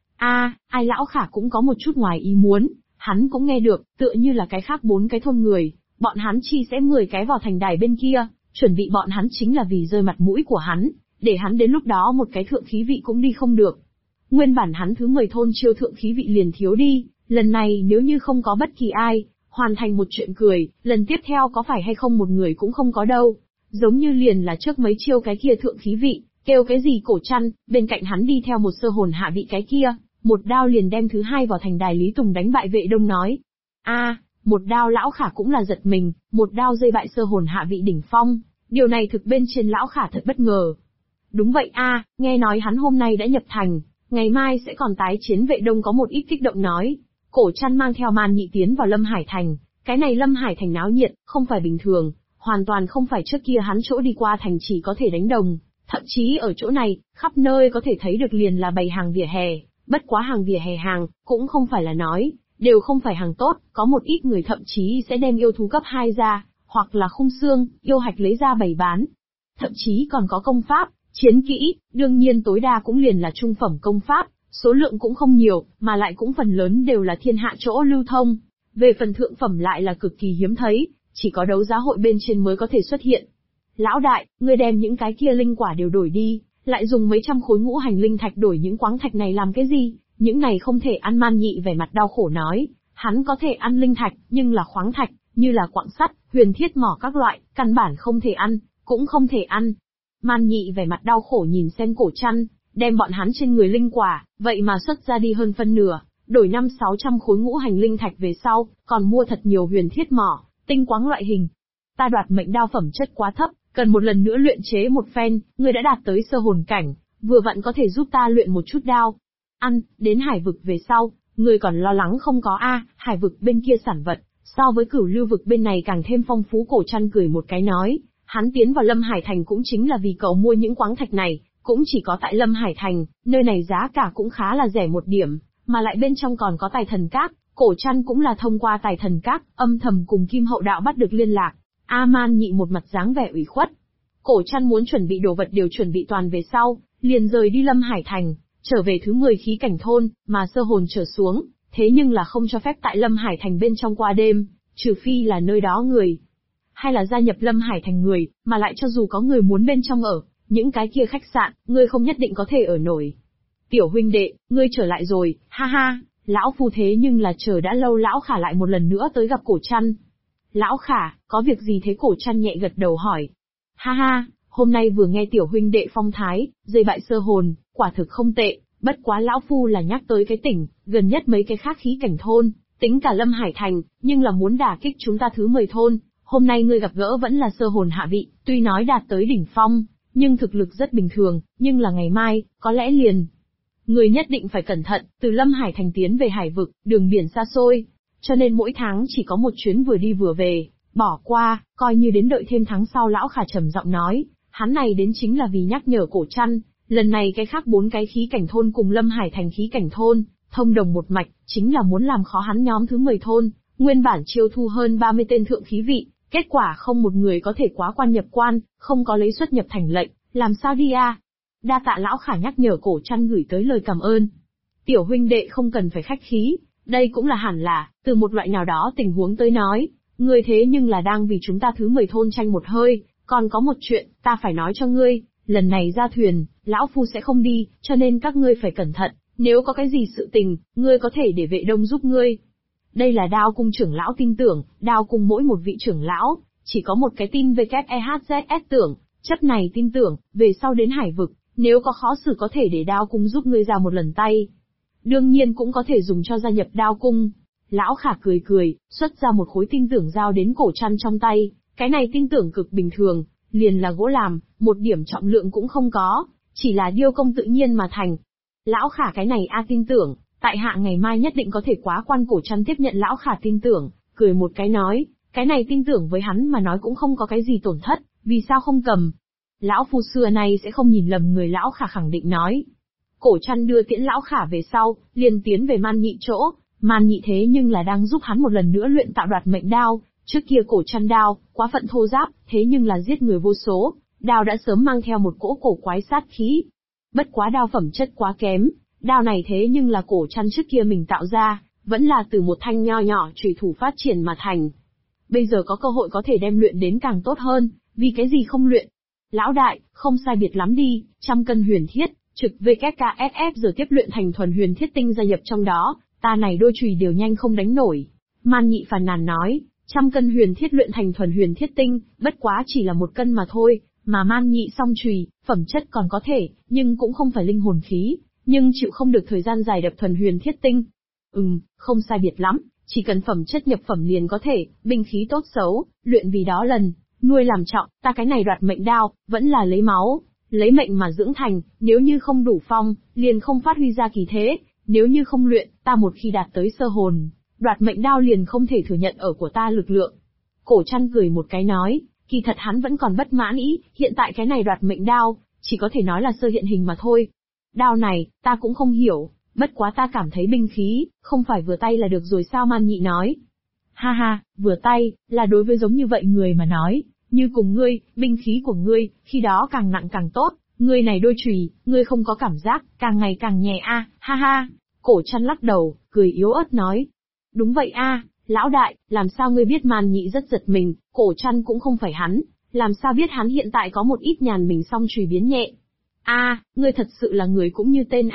Ai Lão Khả cũng có một chút ngoài ý muốn, hắn cũng nghe được, tựa như là cái khác 4 cái thôn người, bọn hắn chi sẽ 10 cái vào thành đài bên kia, chuẩn bị bọn hắn chính là vì rơi mặt mũi của hắn, để hắn đến lúc đó một cái thượng khí vị cũng đi không được. Nguyên bản hắn thứ 10 thôn chiêu thượng khí vị liền thiếu đi, lần này nếu như không có bất kỳ ai, hoàn thành một chuyện cười, lần tiếp theo có phải hay không một người cũng không có đâu. Giống như liền là trước mấy chiêu cái kia thượng khí vị, kêu cái gì Cổ Trăn, bên cạnh hắn đi theo một sơ hồn hạ vị cái kia, một đao liền đem thứ 2 vào thành đài Lý Tùng đánh bại. Vệ Đông nói. Một đao. Lão Khả cũng là giật mình, một đao dây bại sơ hồn hạ vị đỉnh phong, điều này thực bên trên Lão Khả thật bất ngờ. Đúng vậy nghe nói hắn hôm nay đã nhập thành, ngày mai sẽ còn tái chiến. Vệ Đông có một ít kích động nói. Cổ Trăn mang theo Man Nhị tiến vào Lâm Hải thành, cái này Lâm Hải thành náo nhiệt, không phải bình thường, hoàn toàn không phải trước kia hắn chỗ đi qua thành chỉ có thể đánh đồng, thậm chí ở chỗ này, khắp nơi có thể thấy được liền là bày hàng vỉa hè, bất quá hàng vỉa hè hàng, cũng không phải là nói, đều không phải hàng tốt, có một ít người thậm chí sẽ đem yêu thú cấp 2 ra, hoặc là khung xương, yêu hạch lấy ra bày bán. Thậm chí còn có công pháp, chiến kỹ, đương nhiên tối đa cũng liền là trung phẩm công pháp, số lượng cũng không nhiều, mà lại cũng phần lớn đều là thiên hạ chỗ lưu thông. Về phần thượng phẩm lại là cực kỳ hiếm thấy, chỉ có đấu giá hội bên trên mới có thể xuất hiện. Lão đại, ngươi đem những cái kia linh quả đều đổi đi, lại dùng mấy trăm khối ngũ hành linh thạch đổi những quáng thạch này làm cái gì? Những này không thể ăn. Man Nhị vẻ mặt đau khổ nói, hắn có thể ăn linh thạch, nhưng là khoáng thạch, như là quặng sắt, huyền thiết mỏ các loại, căn bản không thể ăn, cũng không thể ăn. Man Nhị vẻ mặt đau khổ nhìn xem Cổ Trăn, đem bọn hắn trên người linh quả, vậy mà xuất ra đi hơn phân nửa, đổi 500-600 khối ngũ hành linh thạch về sau, còn mua thật nhiều huyền thiết mỏ, tinh quáng loại hình. Ta đoạt mệnh đao phẩm chất quá thấp, cần một lần nữa luyện chế một phen, ngươi đã đạt tới sơ hồn cảnh, vừa vặn có thể giúp ta luyện một chút đao. Đến hải vực về sau, ngươi còn lo lắng không có hải vực bên kia sản vật, so với Cửu Lưu vực bên này càng thêm phong phú. Cổ Trăn cười một cái nói, hắn tiến vào Lâm Hải thành cũng chính là vì cậu mua những quáng thạch này, cũng chỉ có tại Lâm Hải thành, nơi này giá cả cũng khá là rẻ một điểm, mà lại bên trong còn có tài thần các. Cổ Trăn cũng là thông qua tài thần các, âm thầm cùng Kim Hậu Đạo bắt được liên lạc. Man Nhị một mặt dáng vẻ ủy khuất. Cổ Trăn muốn chuẩn bị đồ vật đều chuẩn bị toàn về sau, liền rời đi Lâm Hải thành, trở về thứ 10 khí cảnh thôn, mà sơ hồn trở xuống, thế nhưng là không cho phép tại Lâm Hải thành bên trong qua đêm, trừ phi là nơi đó người, hay là gia nhập Lâm Hải thành người, mà lại cho dù có người muốn bên trong ở, những cái kia khách sạn, ngươi không nhất định có thể ở nổi. Tiểu huynh đệ, ngươi trở lại rồi, ha ha, lão phu thế nhưng là chờ đã lâu. Lão Khả lại một lần nữa tới gặp Cổ Trăn. Lão Khả, có việc gì thế? Cổ Trăn nhẹ gật đầu hỏi. Ha ha, hôm nay vừa nghe tiểu huynh đệ phong thái, dây bại sơ hồn, quả thực không tệ, bất quá lão phu là nhắc tới cái tỉnh, gần nhất mấy cái khác khí cảnh thôn, tính cả Lâm Hải Thành, nhưng là muốn đả kích chúng ta thứ 10 thôn, hôm nay ngươi gặp gỡ vẫn là sơ hồn hạ vị, tuy nói đạt tới đỉnh phong, nhưng thực lực rất bình thường, nhưng là ngày mai, có lẽ liền. Người nhất định phải cẩn thận, từ Lâm Hải Thành tiến về Hải Vực, đường biển xa xôi, cho nên mỗi tháng chỉ có một chuyến vừa đi vừa về, bỏ qua, coi như đến đợi thêm tháng sau. Lão Khả trầm giọng nói, hắn này đến chính là vì nhắc nhở Cổ Trăn, lần này cái khác 4 cái khí cảnh thôn cùng Lâm Hải Thành khí cảnh thôn, thông đồng một mạch, chính là muốn làm khó hắn nhóm thứ 10 thôn, nguyên bản chiêu thu hơn 30 tên thượng khí vị, kết quả không một người có thể quá quan nhập quan, không có lấy xuất nhập thành lệnh, làm sao đi a? Đa tạ Lão Khả nhắc nhở. Cổ Trăn gửi tới lời cảm ơn. Tiểu huynh đệ không cần phải khách khí, đây cũng là hẳn là, từ một loại nào đó tình huống tới nói, ngươi thế nhưng là đang vì chúng ta thứ 10 thôn tranh một hơi, còn có một chuyện, ta phải nói cho ngươi, lần này ra thuyền, lão phu sẽ không đi, cho nên các ngươi phải cẩn thận, nếu có cái gì sự tình, ngươi có thể để Vệ Đông giúp ngươi. Đây là Đao Cung trưởng lão tin tưởng, Đao Cung mỗi một vị trưởng lão, chỉ có một cái tin WEHZS tưởng, chất này tin tưởng, về sau đến Hải Vực, nếu có khó xử có thể để Đao Cung giúp ngươi ra một lần tay. Đương nhiên cũng có thể dùng cho gia nhập Đao Cung. Lão Khả cười cười, xuất ra một khối tin tưởng giao đến Cổ Trăn trong tay, cái này tin tưởng cực bình thường, liền là gỗ làm, một điểm trọng lượng cũng không có, chỉ là điêu công tự nhiên mà thành. Lão Khả cái này tin tưởng, tại hạ ngày mai nhất định có thể quá quan. Cổ Trăn tiếp nhận Lão Khả tin tưởng, cười một cái nói, cái này tin tưởng với hắn mà nói cũng không có cái gì tổn thất, vì sao không cầm. Lão phu xưa nay sẽ không nhìn lầm người. Lão Khả khẳng định nói. Cổ Trăn đưa tiễn Lão Khả về sau, liền tiến về Man Nhị chỗ, Man Nhị thế nhưng là đang giúp hắn một lần nữa luyện tạo đoạt mệnh đao, trước kia Cổ Trăn đao, quá phận thô giáp, thế nhưng là giết người vô số, đao đã sớm mang theo một cỗ cổ quái sát khí. Bất quá đao phẩm chất quá kém, đao này thế nhưng là Cổ Trăn trước kia mình tạo ra, vẫn là từ một thanh nho nhỏ chủy thủ phát triển mà thành. Bây giờ có cơ hội có thể đem luyện đến càng tốt hơn, vì cái gì không luyện? Lão đại, không sai biệt lắm đi, 100 cân huyền thiết, trực VKKSF giờ tiếp luyện thành thuần huyền thiết tinh gia nhập trong đó, ta này đôi chùy đều nhanh không đánh nổi. Man Nhị phàn nàn nói, 100 cân huyền thiết luyện thành thuần huyền thiết tinh, bất quá chỉ là 1 cân mà thôi, mà Man Nhị song chùy, phẩm chất còn có thể, nhưng cũng không phải linh hồn khí, nhưng chịu không được thời gian dài đập thuần huyền thiết tinh. Không sai biệt lắm, chỉ cần phẩm chất nhập phẩm liền có thể, binh khí tốt xấu, luyện vì đó lần, nuôi làm trọng, ta cái này đoạt mệnh đao, vẫn là lấy máu, lấy mệnh mà dưỡng thành, nếu như không đủ phong, liền không phát huy ra kỳ thế, nếu như không luyện, ta một khi đạt tới sơ hồn, đoạt mệnh đao liền không thể thừa nhận ở của ta lực lượng. Cổ Trăn cười một cái nói, kỳ thật hắn vẫn còn bất mãn ý, hiện tại cái này đoạt mệnh đao, chỉ có thể nói là sơ hiện hình mà thôi. Đao này, ta cũng không hiểu, bất quá ta cảm thấy binh khí, không phải vừa tay là được rồi sao? Man Nhị nói. Ha ha, vừa tay, là đối với giống như vậy người mà nói, như cùng ngươi, binh khí của ngươi, khi đó càng nặng càng tốt, ngươi này đôi chùy, ngươi không có cảm giác, càng ngày càng nhẹ ha ha. Cổ Trăn lắc đầu, cười yếu ớt nói. Đúng vậy lão đại, làm sao ngươi biết? Man Nhị rất giật mình, Cổ Trăn cũng không phải hắn, làm sao biết hắn hiện tại có một ít nhàn mình song chùy biến nhẹ. Ngươi thật sự là người cũng như tên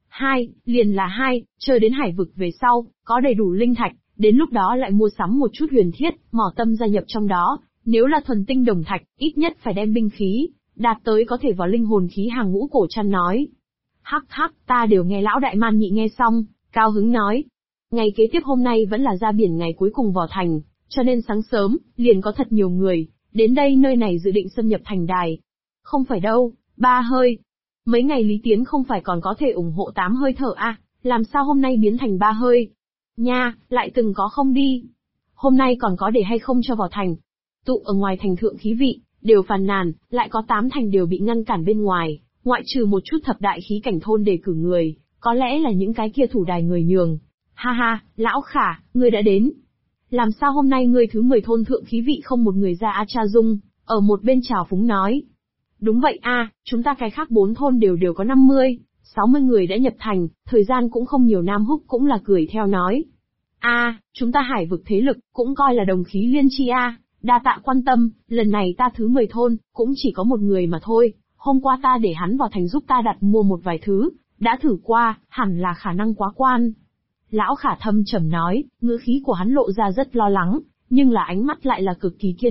liền là chờ đến Hải Vực về sau, có đầy đủ linh thạch, đến lúc đó lại mua sắm một chút huyền thiết, mỏ tâm gia nhập trong đó, nếu là thuần tinh đồng thạch, ít nhất phải đem binh khí, đạt tới có thể vào linh hồn khí hàng ngũ. Cổ Trăn nói. Hắc, ta đều nghe lão đại. Man Nhị nghe xong, cao hứng nói. Ngày kế tiếp hôm nay vẫn là ra biển ngày cuối cùng vào thành, cho nên sáng sớm, liền có thật nhiều người, đến đây nơi này dự định xâm nhập thành đài. Không phải đâu, 3 hơi. Mấy ngày Lý Tiến không phải còn có thể ủng hộ 8 hơi thở làm sao hôm nay biến thành 3 hơi? Nha, lại từng có không đi. Hôm nay còn có để hay không cho vào thành? Tụ ở ngoài thành thượng khí vị, đều phàn nàn, lại có 8 thành đều bị ngăn cản bên ngoài, ngoại trừ một chút thập đại khí cảnh thôn đề cử người, có lẽ là những cái kia thủ đài người nhường. Ha ha, Lão Khả, ngươi đã đến. Làm sao hôm nay ngươi thứ 10 thôn thượng khí vị không một người ra? Cha Dung, ở một bên trào phúng nói. Đúng vậy chúng ta cái khác 4 thôn đều có 50, 60 người đã nhập thành, thời gian cũng không nhiều. Nam Húc cũng là cười theo nói. Chúng ta Hải Vực thế lực, cũng coi là đồng khí liên chi đa tạ quan tâm, lần này ta thứ 10 thôn, cũng chỉ có một người mà thôi, hôm qua ta để hắn vào thành giúp ta đặt mua một vài thứ, đã thử qua, hẳn là khả năng quá quan. Lão Khả thâm trầm nói, ngữ khí của hắn lộ ra rất lo lắng, nhưng là ánh mắt lại là cực kỳ kiên định,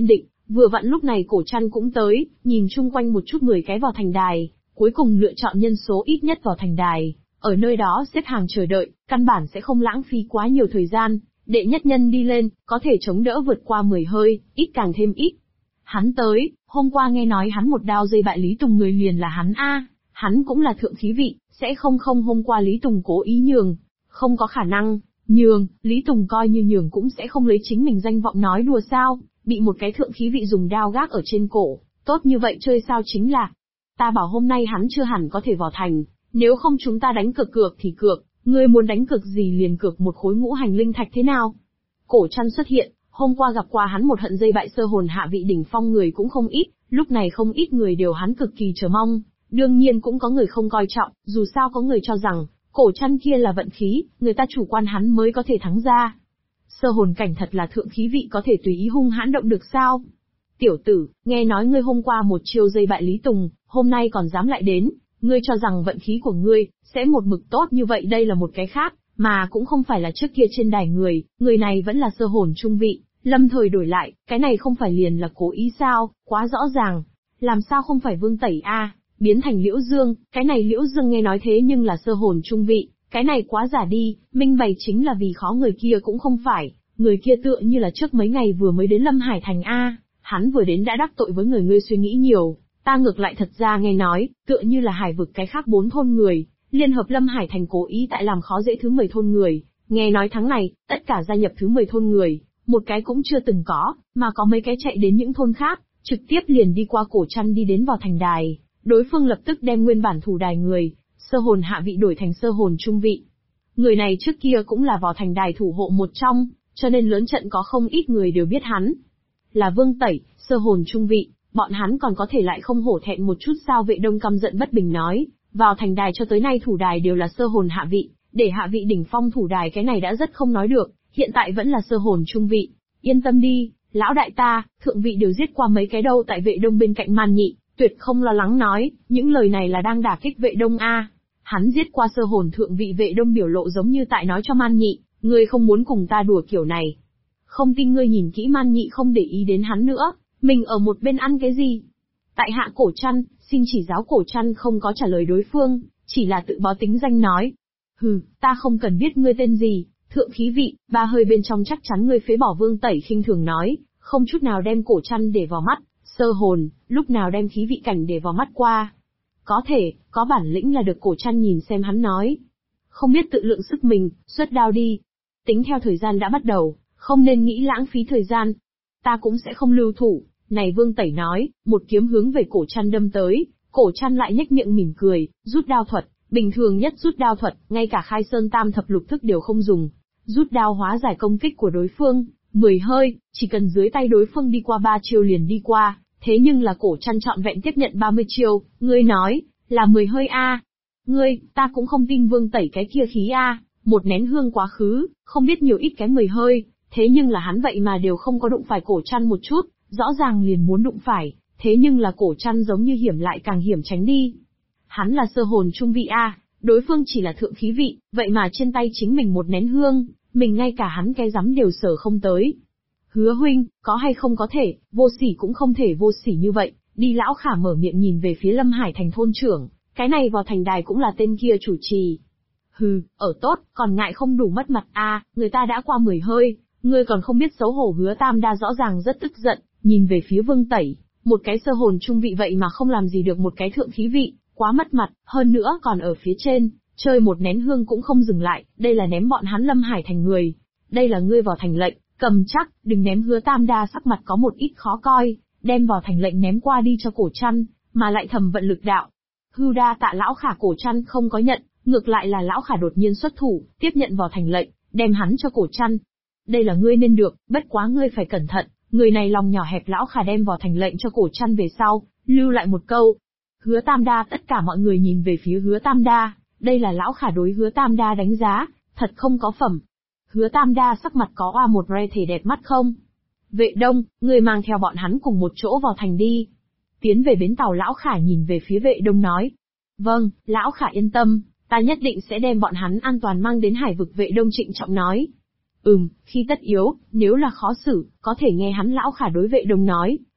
Vừa vặn lúc này Cổ Trăn cũng tới, nhìn chung quanh một chút 10 cái vào thành đài, cuối cùng lựa chọn nhân số ít nhất vào thành đài, ở nơi đó xếp hàng chờ đợi, căn bản sẽ không lãng phí quá nhiều thời gian, đệ nhất nhân đi lên, có thể chống đỡ vượt qua 10 hơi, ít càng thêm ít. Hắn tới, hôm qua nghe nói hắn một đao dây bại Lý Tùng người liền là hắn hắn cũng là thượng khí vị, sẽ không hôm qua Lý Tùng cố ý nhường, không có khả năng, nhường, Lý Tùng coi như nhường cũng sẽ không lấy chính mình danh vọng nói đùa sao, bị một cái thượng khí vị dùng đao gác ở trên cổ, tốt như vậy chơi sao chính là. Ta bảo hôm nay hắn chưa hẳn có thể vào thành, nếu không chúng ta đánh cược thì cược, ngươi muốn đánh cược gì liền cược một khối ngũ hành linh thạch thế nào? Cổ Trăn xuất hiện, hôm qua gặp qua hắn một hận dây bại sơ hồn hạ vị đỉnh phong người cũng không ít, lúc này không ít người đều hắn cực kỳ chờ mong, đương nhiên cũng có người không coi trọng, dù sao có người cho rằng, Cổ Trăn kia là vận khí, người ta chủ quan hắn mới có thể thắng ra. Sơ hồn cảnh thật là thượng khí vị có thể tùy ý hung hãn động được sao? Tiểu tử, nghe nói ngươi hôm qua một chiêu dây bại Lý Tùng, hôm nay còn dám lại đến, ngươi cho rằng vận khí của ngươi sẽ một mực tốt như vậy, đây là một cái khác, mà cũng không phải là trước kia trên đài người này vẫn là sơ hồn trung vị, lâm thời đổi lại, cái này không phải liền là cố ý sao, quá rõ ràng. Làm sao không phải Vương Tẩy biến thành Liễu Dương, cái này Liễu Dương nghe nói thế nhưng là sơ hồn trung vị, cái này quá giả đi, minh bày chính là vì khó người kia cũng không phải, người kia tựa như là trước mấy ngày vừa mới đến Lâm Hải Thành hắn vừa đến đã đắc tội với người, ngươi suy nghĩ nhiều, ta ngược lại thật ra nghe nói, tựa như là hải vực cái khác 4 thôn người, liên hợp Lâm Hải Thành cố ý tại làm khó dễ thứ 10 thôn người, nghe nói tháng này, tất cả gia nhập thứ 10 thôn người, một cái cũng chưa từng có, mà có mấy cái chạy đến những thôn khác, trực tiếp liền đi qua Cổ Trăn đi đến vào thành đài, đối phương lập tức đem nguyên bản thủ đài người, sơ hồn hạ vị đổi thành sơ hồn trung vị. Người này trước kia cũng là vào thành đài thủ hộ một trong, cho nên lớn trận có không ít người đều biết hắn. Là Vương Tẩy, sơ hồn trung vị, bọn hắn còn có thể lại không hổ thẹn một chút sao? Vệ Đông căm giận bất bình nói, vào thành đài cho tới nay thủ đài đều là sơ hồn hạ vị, để hạ vị đỉnh phong thủ đài cái này đã rất không nói được, hiện tại vẫn là sơ hồn trung vị. Yên tâm đi, lão đại ta, thượng vị đều giết qua mấy cái đâu. Tại Vệ Đông bên cạnh Man Nhị, tuyệt không lo lắng nói, những lời này là đang đả kích Vệ Đông Hắn giết qua sơ hồn thượng vị. Vệ Đông biểu lộ giống như tại nói cho Man Nhị, ngươi không muốn cùng ta đùa kiểu này. Không tin ngươi nhìn kỹ. Man Nhị không để ý đến hắn nữa, mình ở một bên ăn cái gì? Tại hạ Cổ Trăn, xin chỉ giáo. Cổ Trăn không có trả lời đối phương, chỉ là tự báo tính danh nói. Hừ, ta không cần biết ngươi tên gì, thượng khí vị, 3 hơi bên trong chắc chắn ngươi phế bỏ. Vương Tẩy khinh thường nói, không chút nào đem Cổ Trăn để vào mắt. Sơ hồn, lúc nào đem khí vị cảnh để vào mắt qua? Có thể, có bản lĩnh là được. Cổ Trăn nhìn xem hắn nói. Không biết tự lượng sức mình, xuất đao đi. Tính theo thời gian đã bắt đầu, không nên nghĩ lãng phí thời gian. Ta cũng sẽ không lưu thủ. Này Vương Tẩy nói, một kiếm hướng về Cổ Trăn đâm tới. Cổ Trăn lại nhếch miệng mỉm cười, rút đao thuật, bình thường nhất rút đao thuật, ngay cả khai sơn tam thập lục thức đều không dùng. Rút đao hóa giải công kích của đối phương, 10 hơi, chỉ cần dưới tay đối phương đi qua 3 chiêu liền đi qua, thế nhưng là Cổ Trăn trọn vẹn tiếp nhận 30 chiêu, ngươi nói, là 10 hơi Ngươi, ta cũng không tin Vương Tẩy cái kia khí một nén hương quá khứ, không biết nhiều ít cái 10 hơi, thế nhưng là hắn vậy mà đều không có đụng phải Cổ Trăn một chút, rõ ràng liền muốn đụng phải, thế nhưng là Cổ Trăn giống như hiểm lại càng hiểm tránh đi. Hắn là sơ hồn trung vị đối phương chỉ là thượng khí vị, vậy mà trên tay chính mình một nén hương, mình ngay cả hắn cái rắm đều sở không tới. Hứa huynh, có hay không có thể, vô sỉ cũng không thể vô sỉ như vậy. Đi. Lão Khả mở miệng nhìn về phía Lâm Hải Thành thôn trưởng, cái này vào thành đài cũng là tên kia chủ trì. Hừ, ở tốt, còn ngại không đủ mất mặt người ta đã qua 10 hơi, ngươi còn không biết xấu hổ. Hứa Tam Đa rõ ràng rất tức giận, nhìn về phía Vương Tẩy, một cái sơ hồn trung vị vậy mà không làm gì được một cái thượng khí vị, quá mất mặt, hơn nữa còn ở phía trên, chơi một nén hương cũng không dừng lại, đây là ném bọn hắn Lâm Hải Thành người. Đây là ngươi vào thành lệnh, cầm chắc, đừng ném. Hứa Tam Đa sắc mặt có một ít khó coi, đem vào thành lệnh ném qua đi cho Cổ Trăn, mà lại thầm vận lực đạo. Hưu đa tạ Lão Khả. Cổ Trăn không có nhận, ngược lại là Lão Khả đột nhiên xuất thủ, tiếp nhận vào thành lệnh, đem hắn cho Cổ Trăn. Đây là ngươi nên được, bất quá ngươi phải cẩn thận, người này lòng nhỏ hẹp. Lão Khả đem vào thành lệnh cho Cổ Trăn về sau, lưu lại một câu. Hứa Tam Đa. Tất cả mọi người nhìn về phía Hứa Tam Đa, đây là Lão Khả đối Hứa Tam Đa đánh giá, thật không có phẩm. Hứa Tam Đa sắc mặt có một re thể đẹp mắt không? Vệ Đông, người mang theo bọn hắn cùng một chỗ vào thành đi. Tiến về bến tàu. Lão Khả nhìn về phía Vệ Đông nói. Vâng, Lão Khả yên tâm, ta nhất định sẽ đem bọn hắn an toàn mang đến hải vực. Vệ Đông trịnh trọng nói. Khi tất yếu, nếu là khó xử, có thể nghe hắn. Lão Khả đối Vệ Đông nói,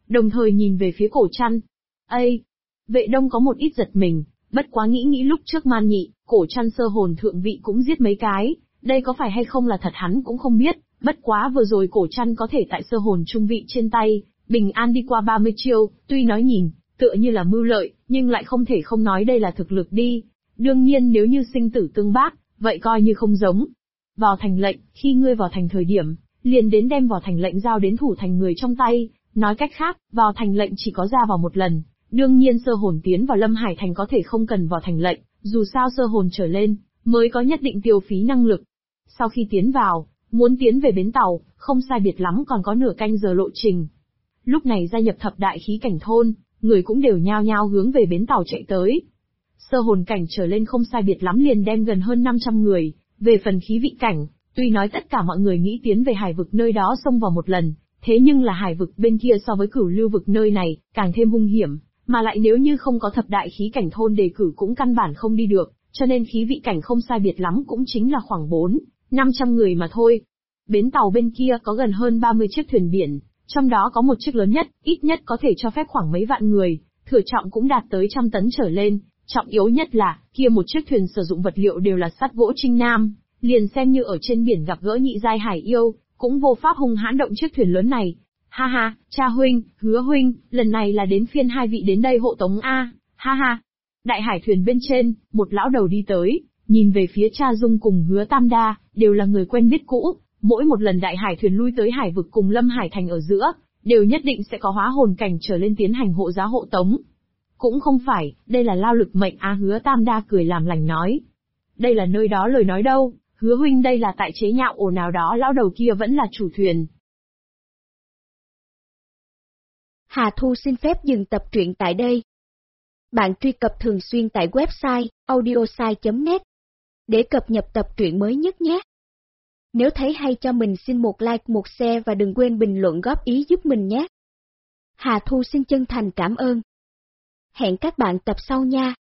đồng thời nhìn về phía Cổ Trăn. Ây! Vệ Đông có một ít giật mình, bất quá nghĩ lúc trước Man Nhị, Cổ Trăn sơ hồn thượng vị cũng giết mấy cái, đây có phải hay không là thật hắn cũng không biết, bất quá vừa rồi Cổ Trăn có thể tại sơ hồn trung vị trên tay, bình an đi qua 30 chiêu, tuy nói nhìn, tựa như là mưu lợi, nhưng lại không thể không nói đây là thực lực đi. Đương nhiên nếu như sinh tử tương bác, vậy coi như không giống. Vào thành lệnh, khi ngươi vào thành thời điểm, liền đến đem vào thành lệnh giao đến thủ thành người trong tay, nói cách khác, vào thành lệnh chỉ có ra vào một lần. Đương nhiên sơ hồn tiến vào Lâm Hải thành có thể không cần vào thành lệnh, dù sao sơ hồn trở lên, mới có nhất định tiêu phí năng lực. Sau khi tiến vào, muốn tiến về bến tàu, không sai biệt lắm còn có nửa canh giờ lộ trình. Lúc này gia nhập thập đại khí cảnh thôn, người cũng đều nhao nhao hướng về bến tàu chạy tới. Sơ hồn cảnh trở lên không sai biệt lắm liền đem gần hơn 500 người, về phần khí vị cảnh, tuy nói tất cả mọi người nghĩ tiến về hải vực nơi đó xông vào một lần, thế nhưng là hải vực bên kia so với cửu lưu vực nơi này, càng thêm hung hiểm, mà lại nếu như không có thập đại khí cảnh thôn đề cử cũng căn bản không đi được, cho nên khí vị cảnh không sai biệt lắm cũng chính là khoảng 400-500 người mà thôi. Bến tàu bên kia có gần hơn 30 chiếc thuyền biển, trong đó có một chiếc lớn nhất, ít nhất có thể cho phép khoảng mấy vạn người, thừa trọng cũng đạt tới 100 tấn trở lên, trọng yếu nhất là, kia một chiếc thuyền sử dụng vật liệu đều là sắt gỗ Trinh Nam, liền xem như ở trên biển gặp gỡ nhị giai hải yêu, cũng vô pháp hung hãn động chiếc thuyền lớn này. Ha ha, cha huynh, Hứa huynh, lần này là đến phiên hai vị đến đây hộ tống a, ha ha. Đại hải thuyền bên trên, một lão đầu đi tới, nhìn về phía cha Dung cùng Hứa Tam Đa, đều là người quen biết cũ, mỗi một lần đại hải thuyền lui tới hải vực cùng Lâm Hải thành ở giữa, đều nhất định sẽ có hóa hồn cảnh trở lên tiến hành hộ giá hộ tống. Cũng không phải, đây là lao lực mệnh á, Hứa Tam Đa cười làm lành nói. Đây là nơi đó lời nói đâu, Hứa huynh đây là tại chế nhạo ồn nào đó, lão đầu kia vẫn là chủ thuyền. Hà Thu xin phép dừng tập truyện tại đây. Bạn truy cập thường xuyên tại website audiosai.net để cập nhật tập truyện mới nhất nhé. Nếu thấy hay cho mình xin một like, một share và đừng quên bình luận góp ý giúp mình nhé. Hà Thu xin chân thành cảm ơn. Hẹn các bạn tập sau nha.